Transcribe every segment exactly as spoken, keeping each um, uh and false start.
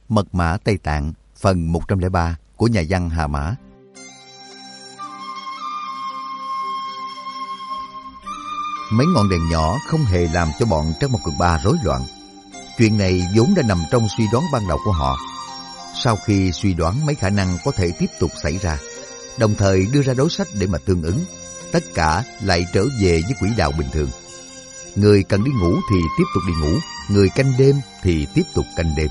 Mật mã Tây Tạng, phần một trăm lẻ ba của nhà văn Hà Mã. Mấy ngọn đèn nhỏ không hề làm cho bọn Trắc Mộc Cường Ba rối loạn. Chuyện này vốn đã nằm trong suy đoán ban đầu của họ. Sau khi suy đoán mấy khả năng có thể tiếp tục xảy ra, đồng thời đưa ra đối sách để mà tương ứng, tất cả lại trở về với quỹ đạo bình thường. Người cần đi ngủ thì tiếp tục đi ngủ, người canh đêm thì tiếp tục canh đêm.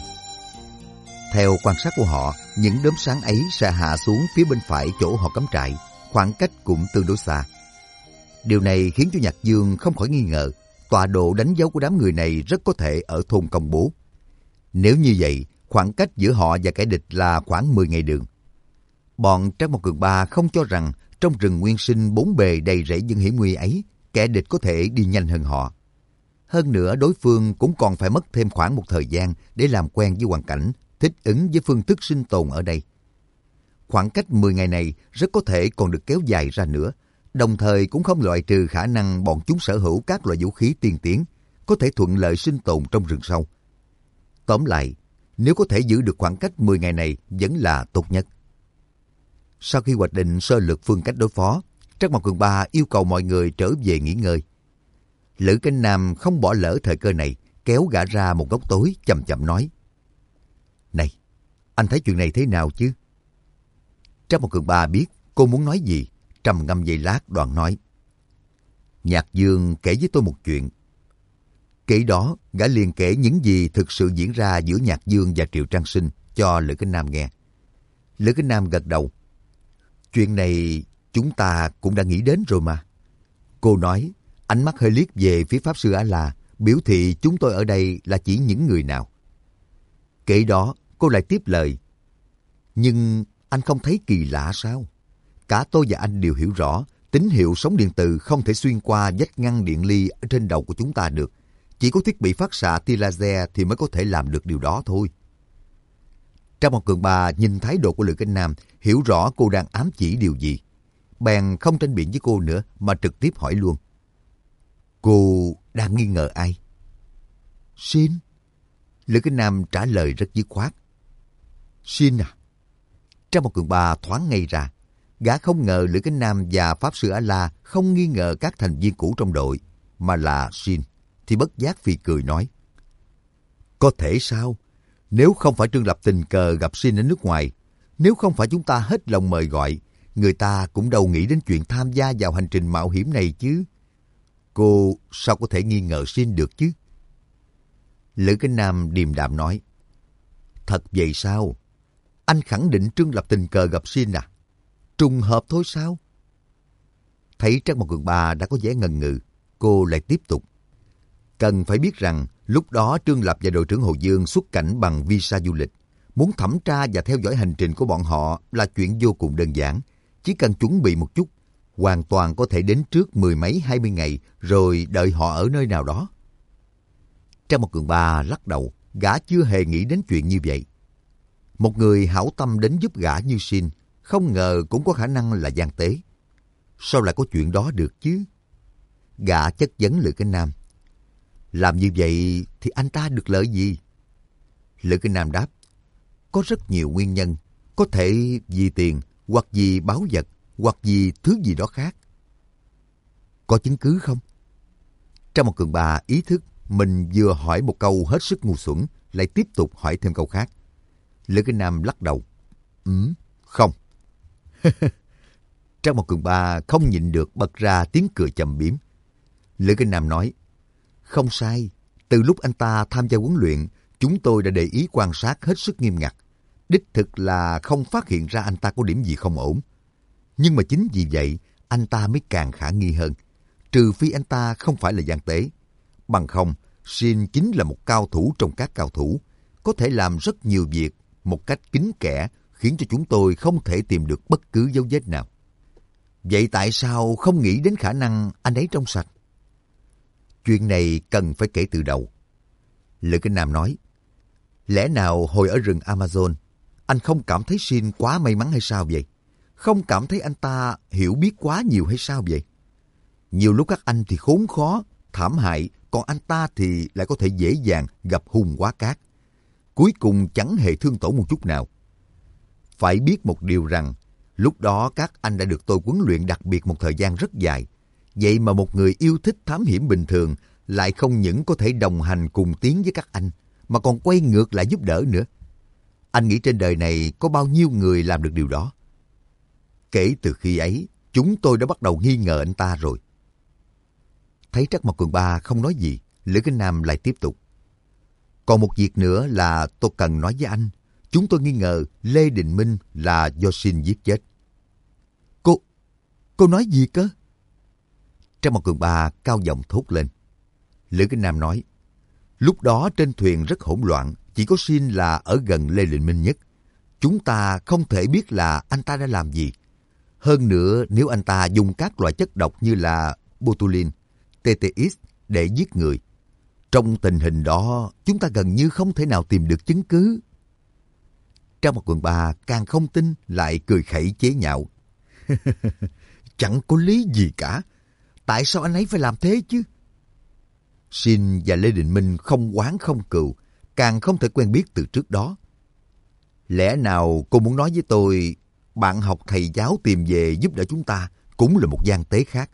Theo quan sát của họ, những đốm sáng ấy sẽ hạ xuống phía bên phải chỗ họ cắm trại, khoảng cách cũng tương đối xa. Điều này khiến cho Nhạc Dương không khỏi nghi ngờ, tọa độ đánh dấu của đám người này rất có thể ở thôn Công Bố. Nếu như vậy, khoảng cách giữa họ và kẻ địch là khoảng mười ngày đường. Bọn Trắc Mộc Cường Ba không cho rằng trong rừng nguyên sinh bốn bề đầy rẫy những hiểm nguy ấy, kẻ địch có thể đi nhanh hơn họ. Hơn nữa, đối phương cũng còn phải mất thêm khoảng một thời gian để làm quen với hoàn cảnh, thích ứng với phương thức sinh tồn ở đây. Khoảng cách mười ngày này rất có thể còn được kéo dài ra nữa, đồng thời cũng không loại trừ khả năng bọn chúng sở hữu các loại vũ khí tiên tiến, có thể thuận lợi sinh tồn trong rừng sâu. Tóm lại, nếu có thể giữ được khoảng cách mười ngày này vẫn là tốt nhất. Sau khi hoạch định sơ lược phương cách đối phó, Trắc Mộc Cường Ba yêu cầu mọi người trở về nghỉ ngơi. Lữ Cánh Nam không bỏ lỡ thời cơ này, kéo gã ra một góc tối chậm chậm nói: "Này, anh thấy chuyện này thế nào chứ?" Trắc Mộc Cường Ba biết cô muốn nói gì, trầm ngâm giây lát đoạn nói: "Nhạc Dương kể với tôi một chuyện." Kể đó, gã liền kể những gì thực sự diễn ra giữa Nhạc Dương và Triệu Trang Sinh cho Lữ Cánh Nam nghe. Lữ Cánh Nam gật đầu: "Chuyện này chúng ta cũng đã nghĩ đến rồi mà." Cô nói, ánh mắt hơi liếc về phía Pháp Sư A-la, biểu thị chúng tôi ở đây là chỉ những người nào. Kể đó, cô lại tiếp lời: "Nhưng anh không thấy kỳ lạ sao? Cả tôi và anh đều hiểu rõ, tín hiệu sóng điện từ không thể xuyên qua vách ngăn điện ly ở trên đầu của chúng ta được. Chỉ có thiết bị phát xạ tia laser thì mới có thể làm được điều đó thôi." Trắc Mộc Cường Ba nhìn thái độ của Lữ Cánh Nam, hiểu rõ cô đang ám chỉ điều gì. Bèn không tranh biện với cô nữa mà trực tiếp hỏi luôn: "Cô đang nghi ngờ ai?" "Shin." Lữ Cánh Nam trả lời rất dứt khoát: "Shin à?" Trắc Mộc Cường Ba thoáng ngây ra. Gã không ngờ Lữ Cánh Nam và Pháp Sư A-la không nghi ngờ các thành viên cũ trong đội, mà là Shin, thì bất giác phì cười nói: "Có thể sao? Nếu không phải Trương Lập tình cờ gặp Shin ở nước ngoài, nếu không phải chúng ta hết lòng mời gọi, người ta cũng đâu nghĩ đến chuyện tham gia vào hành trình mạo hiểm này chứ. Cô sao có thể nghi ngờ Shin được chứ?" Lữ Cánh Nam điềm đạm nói: "Thật vậy sao? Anh khẳng định Trương Lập tình cờ gặp Shin à? Trùng hợp thôi sao?" Thấy Trắc Mộc Cường Ba đã có vẻ ngần ngừ, cô lại tiếp tục: "Cần phải biết rằng lúc đó Trương Lập và đội trưởng Hồ Dương xuất cảnh bằng visa du lịch. Muốn thẩm tra và theo dõi hành trình của bọn họ là chuyện vô cùng đơn giản. Chỉ cần chuẩn bị một chút, hoàn toàn có thể đến trước mười mấy hai mươi ngày rồi đợi họ ở nơi nào đó." Trắc Mộc Cường Ba lắc đầu, gã chưa hề nghĩ đến chuyện như vậy. Một người hảo tâm đến giúp gã như Shin, không ngờ cũng có khả năng là gian tế. Sao lại có chuyện đó được chứ? Gã chất vấn Lữ Cánh Nam: "Làm như vậy thì anh ta được lợi gì?" Lữ Cánh Nam đáp: "Có rất nhiều nguyên nhân, có thể vì tiền, hoặc vì báu vật, hoặc vì thứ gì đó khác." "Có chứng cứ không?" Trắc Mộc Cường Ba ý thức mình vừa hỏi một câu hết sức ngu xuẩn, lại tiếp tục hỏi thêm câu khác. Lữ Cánh Nam lắc đầu: "Ừ, không." Trắc Mộc Cường Ba không nhịn được bật ra tiếng cười châm biếm. Lữ Cánh Nam nói: "Không sai, từ lúc anh ta tham gia huấn luyện, chúng tôi đã để ý quan sát hết sức nghiêm ngặt. Đích thực là không phát hiện ra anh ta có điểm gì không ổn. Nhưng mà chính vì vậy, anh ta mới càng khả nghi hơn. Trừ phi anh ta không phải là gian tế. Bằng không, Shin chính là một cao thủ trong các cao thủ, có thể làm rất nhiều việc một cách kín kẽ, khiến cho chúng tôi không thể tìm được bất cứ dấu vết nào. Vậy tại sao không nghĩ đến khả năng anh ấy trong sạch?" "Chuyện này cần phải kể từ đầu." Lữ Cánh Nam nói: "Lẽ nào hồi ở rừng Amazon, anh không cảm thấy Shin quá may mắn hay sao vậy? Không cảm thấy anh ta hiểu biết quá nhiều hay sao vậy? Nhiều lúc các anh thì khốn khó, thảm hại, còn anh ta thì lại có thể dễ dàng gặp hung quá cát. cuối cùng chẳng hề thương tổn một chút nào. Phải biết một điều rằng, lúc đó các anh đã được tôi huấn luyện đặc biệt một thời gian rất dài. Vậy mà một người yêu thích thám hiểm bình thường lại không những có thể đồng hành cùng tiến với các anh, mà còn quay ngược lại giúp đỡ nữa. Anh nghĩ trên đời này có bao nhiêu người làm được điều đó? Kể từ khi ấy, chúng tôi đã bắt đầu nghi ngờ anh ta rồi. Thấy Trắc Mộc Cường Ba không nói gì, Lữ Kinh Nam lại tiếp tục. Còn một việc nữa là tôi cần nói với anh. Chúng tôi nghi ngờ Lê Đình Minh là do Shin giết chết. Cô, cô nói gì cơ? Trắc Mộc Cường Ba cao giọng thốt lên. Lữ Kinh Nam nói, lúc đó trên thuyền rất hỗn loạn, chỉ có Shin là ở gần Lê Đình Minh nhất. Chúng ta không thể biết là anh ta đã làm gì. Hơn nữa, nếu anh ta dùng các loại chất độc như là botulinum, tê tê ích để giết người, trong tình hình đó, chúng ta gần như không thể nào tìm được chứng cứ. Trong một quần bà càng không tin lại cười khẩy chế nhạo. Chẳng có lý gì cả. Tại sao anh ấy phải làm thế chứ? Shin và Lê Đình Minh không oán không cừu, càng không thể quen biết từ trước đó. Lẽ nào cô muốn nói với tôi, bạn học thầy giáo tìm về giúp đỡ chúng ta cũng là một gian tế khác?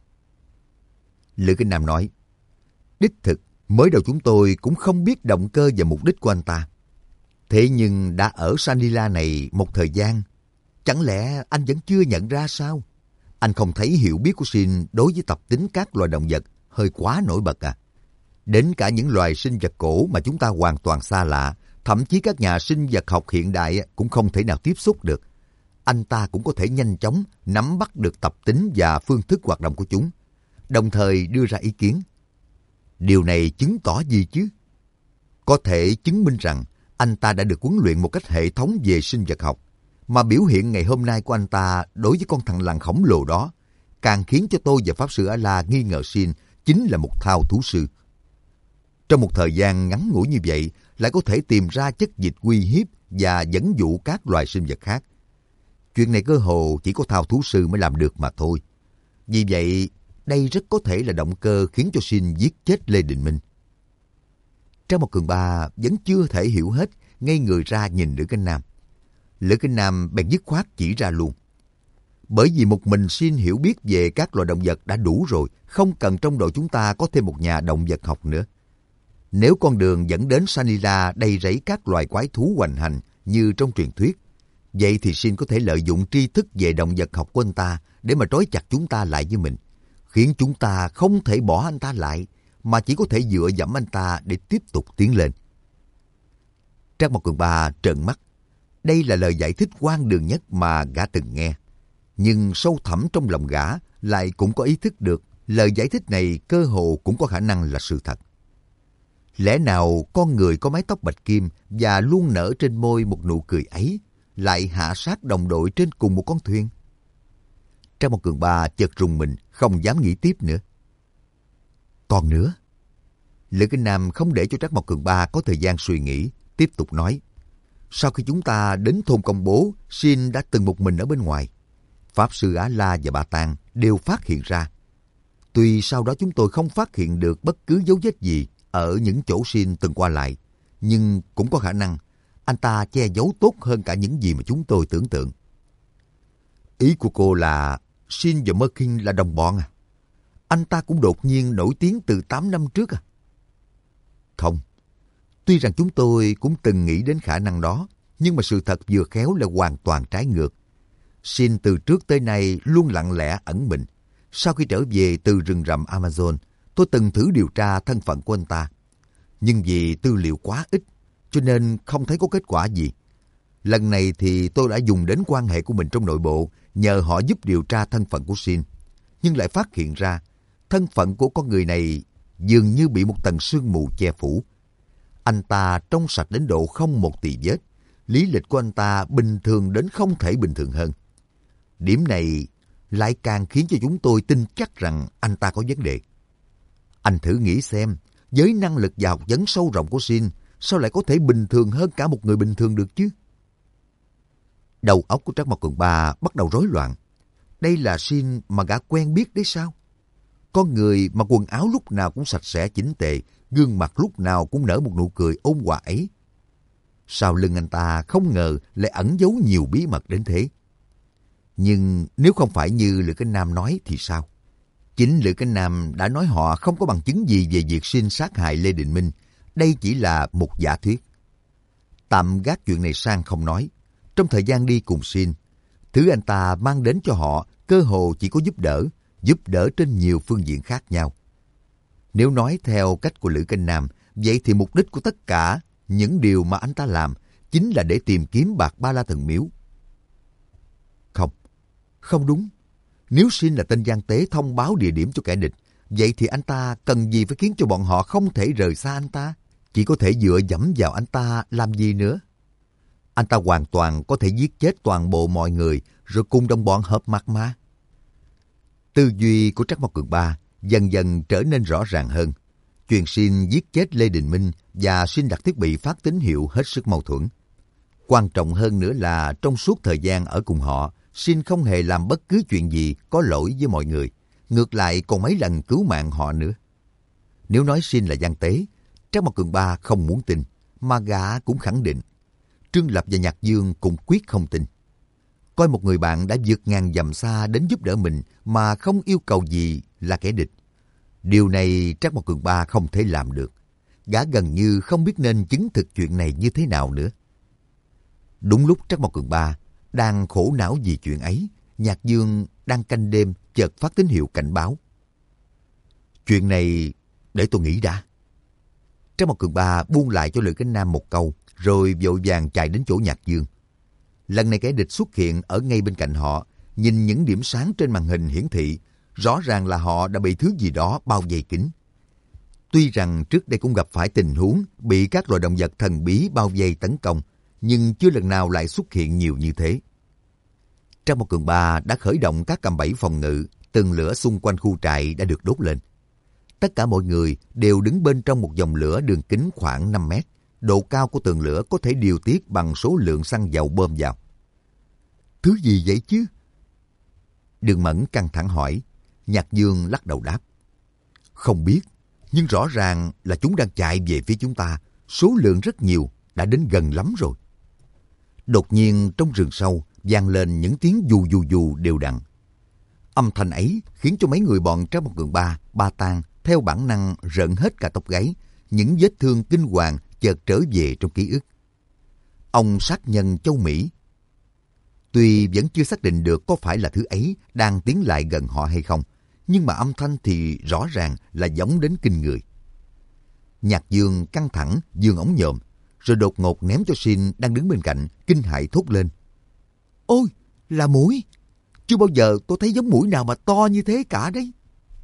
Lữ Kinh Nam nói, đích thực, mới đầu chúng tôi cũng không biết động cơ và mục đích của anh ta. Thế nhưng đã ở Sanila này một thời gian, chẳng lẽ anh vẫn chưa nhận ra sao? Anh không thấy hiểu biết của Shin đối với tập tính các loài động vật hơi quá nổi bật à? Đến cả những loài sinh vật cổ mà chúng ta hoàn toàn xa lạ, thậm chí các nhà sinh vật học hiện đại cũng không thể nào tiếp xúc được. Anh ta cũng có thể nhanh chóng nắm bắt được tập tính và phương thức hoạt động của chúng, đồng thời đưa ra ý kiến. Điều này chứng tỏ gì chứ? Có thể chứng minh rằng anh ta đã được huấn luyện một cách hệ thống về sinh vật học, mà biểu hiện ngày hôm nay của anh ta đối với con thằn lằn khổng lồ đó càng khiến cho tôi và Pháp Sư A-La nghi ngờ Shin chính là một thao thú sư. Trong một thời gian ngắn ngủi như vậy, lại có thể tìm ra chất dịch uy hiếp và dẫn dụ các loài sinh vật khác. Chuyện này cơ hồ chỉ có thao thú sư mới làm được mà thôi. Vì vậy, đây rất có thể là động cơ khiến cho Shin giết chết Lê Đình Minh. Trang một Cường Ba vẫn chưa thể hiểu hết, ngây người ra nhìn Lữ Kinh Nam. Lữ Kinh Nam bèn dứt khoát chỉ ra luôn. Bởi vì một mình Shin hiểu biết về các loài động vật đã đủ rồi, không cần trong đội chúng ta có thêm một nhà động vật học nữa. Nếu con đường dẫn đến Sanila đầy rẫy các loài quái thú hoành hành như trong truyền thuyết, vậy thì Shin có thể lợi dụng tri thức về động vật học của anh ta để mà trói chặt chúng ta lại với mình, khiến chúng ta không thể bỏ anh ta lại, mà chỉ có thể dựa dẫm anh ta để tiếp tục tiến lên. Trác Mộc Cường Ba trợn mắt. Đây là lời giải thích hoang đường nhất mà gã từng nghe. Nhưng sâu thẳm trong lòng gã lại cũng có ý thức được lời giải thích này cơ hồ cũng có khả năng là sự thật. Lẽ nào con người có mái tóc bạch kim và luôn nở trên môi một nụ cười ấy lại hạ sát đồng đội trên cùng một con thuyền? Trác Mộc Cường Ba chợt rùng mình, không dám nghĩ tiếp nữa. Còn nữa, Lữ Kinh Nam không để cho Trác Mộc Cường Ba có thời gian suy nghĩ, tiếp tục nói. Sau khi chúng ta đến thôn công bố, Shin đã từng một mình ở bên ngoài. Pháp Sư Á-La và Bà Tàng đều phát hiện ra. Tuy sau đó chúng tôi không phát hiện được bất cứ dấu vết gì ở những chỗ Shin từng qua lại, nhưng cũng có khả năng anh ta che giấu tốt hơn cả những gì mà chúng tôi tưởng tượng. Ý của cô là Shin và Merkin là đồng bọn à? Anh ta cũng đột nhiên nổi tiếng từ tám năm trước à? Không. Tuy rằng chúng tôi cũng từng nghĩ đến khả năng đó, nhưng mà sự thật vừa khéo là hoàn toàn trái ngược. Shin từ trước tới nay luôn lặng lẽ ẩn mình. Sau khi trở về từ rừng rậm Amazon, tôi từng thử điều tra thân phận của anh ta. Nhưng vì tư liệu quá ít, cho nên không thấy có kết quả gì. Lần này thì tôi đã dùng đến quan hệ của mình trong nội bộ, nhờ họ giúp điều tra thân phận của Shin. Nhưng lại phát hiện ra, thân phận của con người này dường như bị một tầng sương mù che phủ. Anh ta trong sạch đến độ không một tì vết. Lý lịch của anh ta bình thường đến không thể bình thường hơn. Điểm này lại càng khiến cho chúng tôi tin chắc rằng anh ta có vấn đề. Anh thử nghĩ xem, với năng lực và học vấn sâu rộng của Shin, sao lại có thể bình thường hơn cả một người bình thường được chứ? Đầu óc của Trác Mộc Cường Ba bắt đầu rối loạn. Đây là Shin mà gã quen biết đấy sao? Con người mà quần áo lúc nào cũng sạch sẽ chỉnh tề, gương mặt lúc nào cũng nở một nụ cười ôn hòa ấy. Sau lưng anh ta không ngờ lại ẩn giấu nhiều bí mật đến thế. Nhưng nếu không phải như Lữ Cánh Nam nói thì sao? Chính Lữ Cánh Nam đã nói họ không có bằng chứng gì về việc Sin sát hại Lê Đình Minh. Đây chỉ là một giả thuyết. Tạm gác chuyện này sang không nói. Trong thời gian đi cùng Sin, thứ anh ta mang đến cho họ cơ hồ chỉ có giúp đỡ, giúp đỡ trên nhiều phương diện khác nhau. Nếu nói theo cách của Lữ Cánh Nam, vậy thì mục đích của tất cả những điều mà anh ta làm chính là để tìm kiếm bạc Ba La Thần Miếu. Không, không đúng. Nếu Sin là tên gian tế thông báo địa điểm cho kẻ địch, vậy thì anh ta cần gì phải khiến cho bọn họ không thể rời xa anh ta? Chỉ có thể dựa dẫm vào anh ta làm gì nữa? Anh ta hoàn toàn có thể giết chết toàn bộ mọi người rồi cùng đồng bọn hợp mặt mà. Tư duy của Trắc Mộc Cường Ba dần dần trở nên rõ ràng hơn. Chuyện Sin giết chết Lê Đình Minh và Sin đặt thiết bị phát tín hiệu hết sức mâu thuẫn. Quan trọng hơn nữa là trong suốt thời gian ở cùng họ, Sin không hề làm bất cứ chuyện gì có lỗi với mọi người. Ngược lại còn mấy lần cứu mạng họ nữa. Nếu nói Sin là gian tế, Trắc Mộc Cường Ba không muốn tin, mà gã cũng khẳng định. Trương Lập và Nhạc Dương cũng quyết không tin. Coi một người bạn đã vượt ngàn dặm xa đến giúp đỡ mình mà không yêu cầu gì là kẻ địch. Điều này Trắc Mộc Cường Ba không thể làm được. Gã gần như không biết nên chứng thực chuyện này như thế nào nữa. Đúng lúc Trắc Mộc Cường Ba đang khổ não vì chuyện ấy, Nhạc Dương đang canh đêm chợt phát tín hiệu cảnh báo. Chuyện này để tôi nghĩ đã. Trắc Mộc Cường Ba buông lại cho Lữ Cánh Nam một câu, rồi vội vàng chạy đến chỗ Nhạc Dương. Lần này kẻ địch xuất hiện ở ngay bên cạnh họ, nhìn những điểm sáng trên màn hình hiển thị, rõ ràng là họ đã bị thứ gì đó bao vây kín. Tuy rằng trước đây cũng gặp phải tình huống bị các loài động vật thần bí bao vây tấn công, nhưng chưa lần nào lại xuất hiện nhiều như thế. Trắc Mộc Cường Ba đã khởi động các cạm bẫy phòng ngự, tường lửa xung quanh khu trại đã được đốt lên. Tất cả mọi người đều đứng bên trong một dòng lửa đường kính khoảng năm mét. Độ cao của tường lửa có thể điều tiết bằng số lượng xăng dầu bơm vào. Thứ gì vậy chứ? Đường Mẫn căng thẳng hỏi. Nhạc Dương lắc đầu đáp. Không biết, nhưng rõ ràng là chúng đang chạy về phía chúng ta. Số lượng rất nhiều, đã đến gần lắm rồi. Đột nhiên trong rừng sâu vang lên những tiếng dù dù dù đều đặn. Âm thanh ấy khiến cho mấy người bọn Trắc Mộc Cường Ba, Ba Tang theo bản năng rợn hết cả tóc gáy. Những vết thương kinh hoàng chợt trở về trong ký ức. Ông sát nhân Châu Mỹ. Tuy vẫn chưa xác định được có phải là thứ ấy đang tiến lại gần họ hay không, nhưng mà âm thanh thì rõ ràng là giống đến kinh người. Nhạc Dương căng thẳng giương ống nhòm, rồi đột ngột ném cho Sin đang đứng bên cạnh, kinh hãi thốt lên. Ôi, là muỗi! Chưa bao giờ tôi thấy giống muỗi nào mà to như thế cả đấy.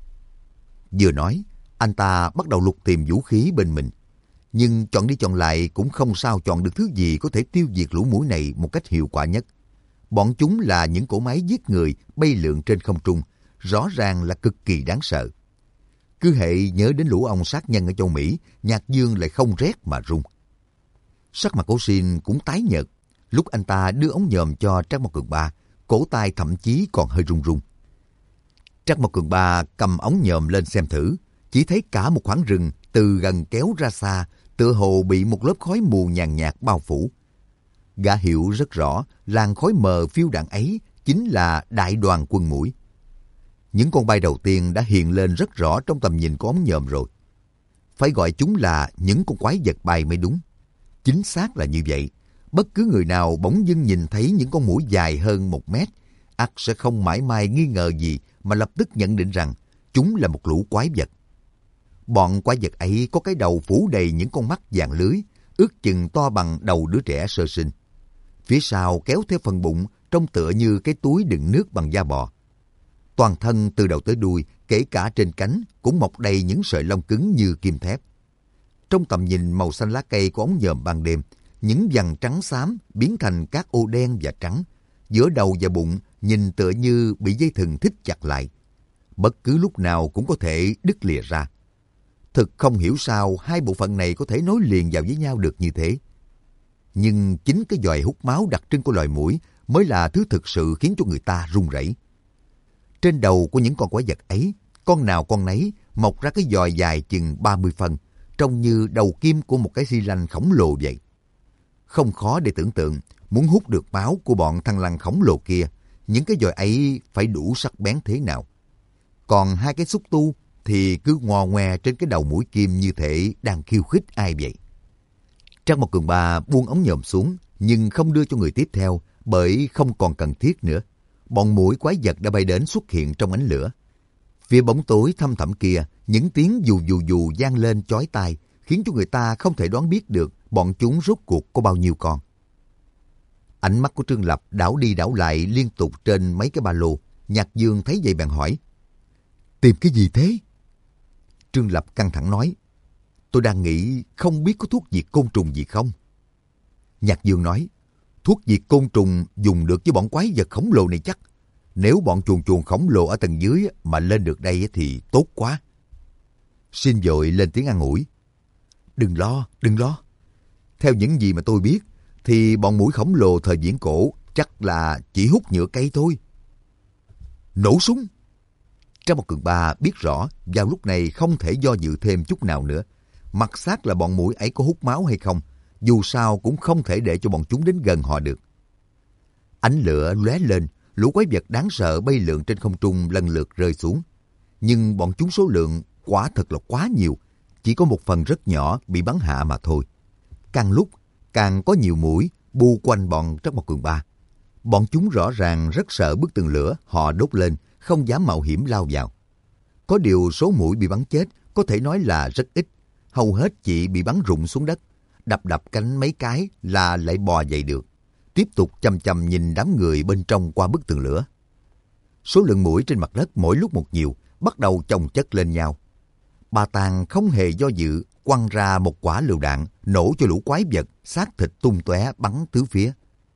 Vừa nói, anh ta bắt đầu lục tìm vũ khí bên mình. Nhưng chọn đi chọn lại cũng không sao chọn được thứ gì có thể tiêu diệt lũ muỗi này một cách hiệu quả nhất. Bọn chúng là những cỗ máy giết người bay lượn trên không trung, rõ ràng là cực kỳ đáng sợ. Cứ hệ nhớ đến lũ ong sát nhân ở châu Mỹ, Nhạc Dương lại không rét mà run. Sắc mặt của Sin cũng tái nhợt. Lúc anh ta đưa ống nhòm cho Trắc Mộc Cường Ba, cổ tay thậm chí còn hơi run run. Trắc Mộc Cường Ba cầm ống nhòm lên xem thử, chỉ thấy cả một khoảng rừng từ gần kéo ra xa, tựa hồ bị một lớp khói mù nhàn nhạt bao phủ. Gã hiểu rất rõ, làn khói mờ phiêu đạn ấy chính là đại đoàn quân muỗi. Những con bay đầu tiên đã hiện lên rất rõ trong tầm nhìn của ống nhòm rồi. Phải gọi chúng là những con quái vật bay mới đúng. Chính xác là như vậy. Bất cứ người nào bỗng dưng nhìn thấy những con muỗi dài hơn một mét, ắt sẽ không mãi mai nghi ngờ gì mà lập tức nhận định rằng chúng là một lũ quái vật. Bọn quái vật ấy có cái đầu phủ đầy những con mắt vàng lưới, ước chừng to bằng đầu đứa trẻ sơ sinh. Phía sau kéo theo phần bụng trông tựa như cái túi đựng nước bằng da bò. Toàn thân từ đầu tới đuôi, kể cả trên cánh, cũng mọc đầy những sợi lông cứng như kim thép. Trong tầm nhìn màu xanh lá cây của ống nhòm ban đêm, những vằn trắng xám biến thành các ô đen và trắng. Giữa đầu và bụng nhìn tựa như bị dây thừng thít chặt lại. Bất cứ lúc nào cũng có thể đứt lìa ra. Thực không hiểu sao hai bộ phận này có thể nối liền vào với nhau được như thế. Nhưng chính cái giòi hút máu đặc trưng của loài muỗi mới là thứ thực sự khiến cho người ta run rẩy. Trên đầu của những con quái vật ấy, con nào con nấy mọc ra cái giòi dài chừng ba mươi phân, trông như đầu kim của một cái xi lanh khổng lồ vậy. Không khó để tưởng tượng, muốn hút được máu của bọn thằn lằn khổng lồ kia, những cái dòi ấy phải đủ sắc bén thế nào. Còn hai cái xúc tu thì cứ ngò ngoe trên cái đầu mũi kim như thể đang khiêu khích ai vậy. Trang một Cường Ba buông ống nhòm xuống, nhưng không đưa cho người tiếp theo bởi không còn cần thiết nữa. Bọn muỗi quái vật đã bay đến xuất hiện trong ánh lửa. Phía bóng tối thăm thẳm kia, những tiếng dù dù dù vang lên chói tai, khiến cho người ta không thể đoán biết được bọn chúng rốt cuộc có bao nhiêu con. Ánh mắt của Trương Lập đảo đi đảo lại liên tục trên mấy cái ba lô. Nhạc Dương thấy vậy bèn hỏi: tìm cái gì thế? Trương Lập căng thẳng nói: tôi đang nghĩ không biết có thuốc diệt côn trùng gì không. Nhạc Dương nói: thuốc diệt côn trùng dùng được với bọn quái vật khổng lồ này chắc. Nếu bọn chuồn chuồn khổng lồ ở tầng dưới mà lên được đây thì tốt quá. Xin vội lên tiếng an ủi: đừng lo, đừng lo. Theo những gì mà tôi biết thì bọn muỗi khổng lồ thời viễn cổ chắc là chỉ hút nhựa cây thôi. Nổ súng! Trang một Cường Ba biết rõ vào lúc này không thể do dự thêm chút nào nữa. Mặc xác là bọn muỗi ấy có hút máu hay không, dù sao cũng không thể để cho bọn chúng đến gần họ được. Ánh lửa lóe lên, lũ quái vật đáng sợ bay lượn trên không trung lần lượt rơi xuống. Nhưng bọn chúng số lượng quả thật là quá nhiều, chỉ có một phần rất nhỏ bị bắn hạ mà thôi. Càng lúc càng có nhiều muỗi bu quanh bọn Trắc Mộc Cường Ba. Bọn chúng rõ ràng rất sợ bức tường lửa họ đốt lên, không dám mạo hiểm lao vào. Có điều số muỗi bị bắn chết có thể nói là rất ít, hầu hết chỉ bị bắn rụng xuống đất, đập đập cánh mấy cái là lại bò dậy được, tiếp tục chằm chằm nhìn đám người bên trong qua bức tường lửa. Số lượng muỗi trên mặt đất mỗi lúc một nhiều, bắt đầu chồng chất lên nhau. Bà Tàng không hề do dự, quăng ra một quả lựu đạn, nổ cho lũ quái vật, xác thịt tung tóe bắn tứ phía.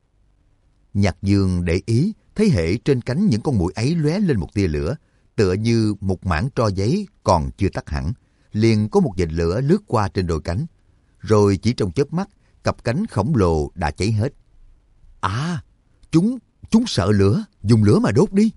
Nhạc Dương để ý, thấy hệ trên cánh những con muỗi ấy lóe lên một tia lửa, tựa như một mảng tro giấy còn chưa tắt hẳn, liền có một vệt lửa lướt qua trên đôi cánh, rồi chỉ trong chớp mắt, cặp cánh khổng lồ đã cháy hết. À, chúng, chúng sợ lửa, dùng lửa mà đốt đi.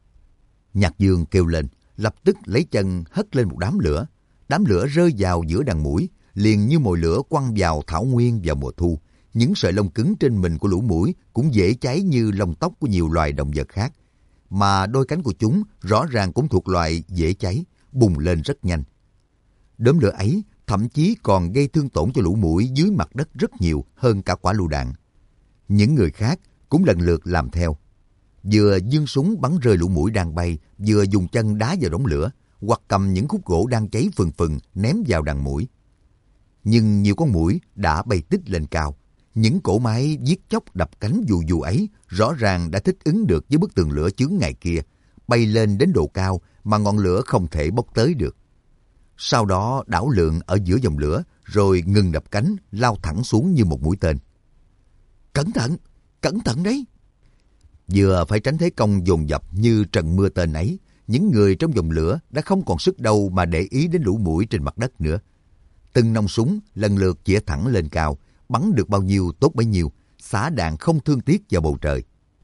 Nhạc Dương kêu lên, lập tức lấy chân hất lên một đám lửa. Đám lửa rơi vào giữa đàn muỗi, liền như mồi lửa quăng vào thảo nguyên vào mùa thu. Những sợi lông cứng trên mình của lũ muỗi cũng dễ cháy như lông tóc của nhiều loài động vật khác. Mà đôi cánh của chúng rõ ràng cũng thuộc loài dễ cháy, bùng lên rất nhanh. Đốm lửa ấy thậm chí còn gây thương tổn cho lũ muỗi dưới mặt đất rất nhiều hơn cả quả lựu đạn. Những người khác cũng lần lượt làm theo. Vừa giương súng bắn rơi lũ muỗi đang bay, vừa dùng chân đá vào đống lửa, hoặc cầm những khúc gỗ đang cháy phừng phừng ném vào đàn muỗi. Nhưng nhiều con muỗi đã bay tích lên cao. Những cỗ máy giết chóc đập cánh dù dù ấy rõ ràng đã thích ứng được với bức tường lửa chướng ngại kia, bay lên đến độ cao mà ngọn lửa không thể bốc tới được. Sau đó đảo lượn ở giữa dòng lửa, rồi ngừng đập cánh, lao thẳng xuống như một mũi tên. Cẩn thận, cẩn thận đấy! Vừa phải tránh thế công dồn dập như trận mưa tên ấy, những người trong dòng lửa đã không còn sức đâu mà để ý đến lũ muỗi trên mặt đất nữa. Từng nòng súng lần lượt chĩa thẳng lên cao, bắn được bao nhiêu tốt bấy nhiêu, xả đạn không thương tiếc vào bầu trời.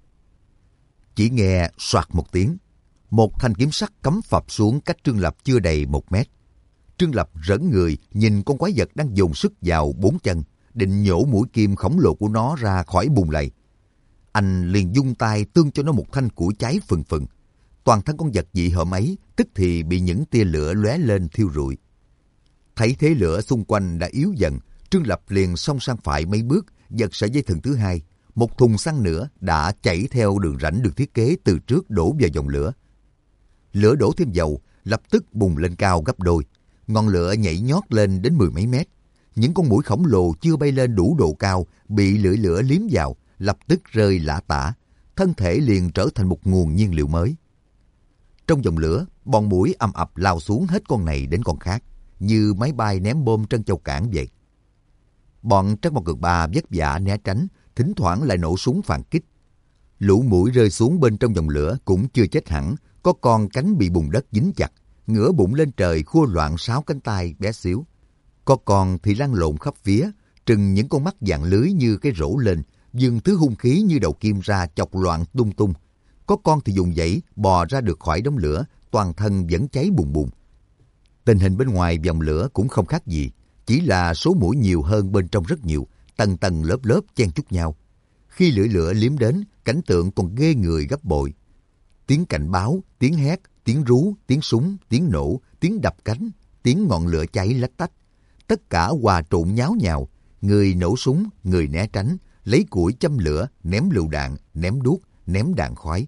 Chỉ nghe soạt một tiếng, một thanh kiếm sắt cắm phập xuống cách Trương Lập chưa đầy một mét. Trương Lập rỡn người nhìn con quái vật đang dồn sức vào bốn chân, định nhổ mũi kim khổng lồ của nó ra khỏi bùn lầy. Anh liền dung tay tương cho nó một thanh củi cháy phừng phừng. Toàn thân con vật dị hợm ấy tức thì bị những tia lửa lóe lên thiêu rụi. Thấy thế lửa xung quanh đã yếu dần, Trương Lập liền xông sang phải mấy bước, giật sợi dây thừng thứ hai. Một thùng xăng nữa đã chảy theo đường rãnh được thiết kế từ trước đổ vào dòng lửa. Lửa đổ thêm dầu, lập tức bùng lên cao gấp đôi. Ngọn lửa nhảy nhót lên đến mười mấy mét. Những con muỗi khổng lồ chưa bay lên đủ độ cao, bị lưỡi lửa liếm vào, lập tức rơi lả tả. Thân thể liền trở thành một nguồn nhiên liệu mới. Trong dòng lửa, bọn muỗi ầm ập lao xuống hết con này đến con khác, như máy bay ném bom Trân Châu Cảng vậy. Bọn Trắc Mộc Cường Ba vất vả né tránh, thỉnh thoảng lại nổ súng phản kích. Lũ muỗi rơi xuống bên trong dòng lửa cũng chưa chết hẳn, có con cánh bị bùn đất dính chặt, ngửa bụng lên trời khua loạn sáu cánh tay bé xíu. Có con thì lăn lộn khắp phía, trừng những con mắt dạng lưới như cái rổ lên, dừng thứ hung khí như đầu kim ra chọc loạn tung tung. Có con thì dùng dãy bò ra được khỏi đống lửa, toàn thân vẫn cháy bùng bùng. Tình hình bên ngoài vòng lửa cũng không khác gì, chỉ là số muỗi nhiều hơn bên trong rất nhiều, tầng tầng lớp lớp chen chúc nhau. Khi lưỡi lửa liếm đến, cảnh tượng còn ghê người gấp bội. Tiếng cảnh báo, tiếng hét, tiếng rú, tiếng súng, tiếng nổ, tiếng đập cánh, tiếng ngọn lửa cháy lách tách. Tất cả hòa trộn nháo nhào, người nổ súng, người né tránh, lấy củi châm lửa, ném lựu đạn, ném đuốc, ném đạn khói.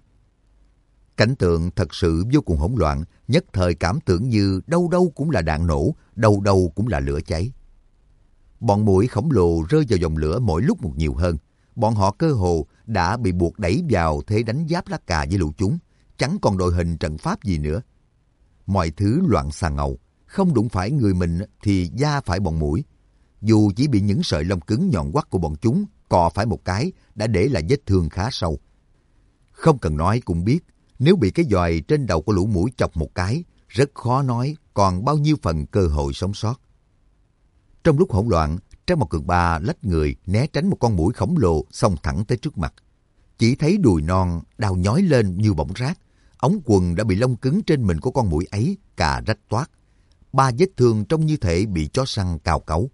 Cảnh tượng thật sự vô cùng hỗn loạn, nhất thời cảm tưởng như đâu đâu cũng là đạn nổ, đâu đâu cũng là lửa cháy. Bọn muỗi khổng lồ rơi vào dòng lửa mỗi lúc một nhiều hơn. Bọn họ cơ hồ đã bị buộc đẩy vào thế đánh giáp lá cà với lũ chúng, chẳng còn đội hình trận pháp gì nữa. Mọi thứ loạn xà ngầu, không đụng phải người mình thì da phải bọn muỗi. Dù chỉ bị những sợi lông cứng nhọn quắt của bọn chúng cọ phải một cái đã để lại vết thương khá sâu. Không cần nói cũng biết, nếu bị cái giòi trên đầu của lũ muỗi chọc một cái, rất khó nói còn bao nhiêu phần cơ hội sống sót. Trong lúc hỗn loạn, Trác Mộc Cường Ba lách người né tránh một con muỗi khổng lồ xông thẳng tới trước mặt. Chỉ thấy đùi non đau nhói lên như bỏng rát, ống quần đã bị lông cứng trên mình của con muỗi ấy cà rách toát. Ba vết thương trông như thể bị chó săn cào cấu.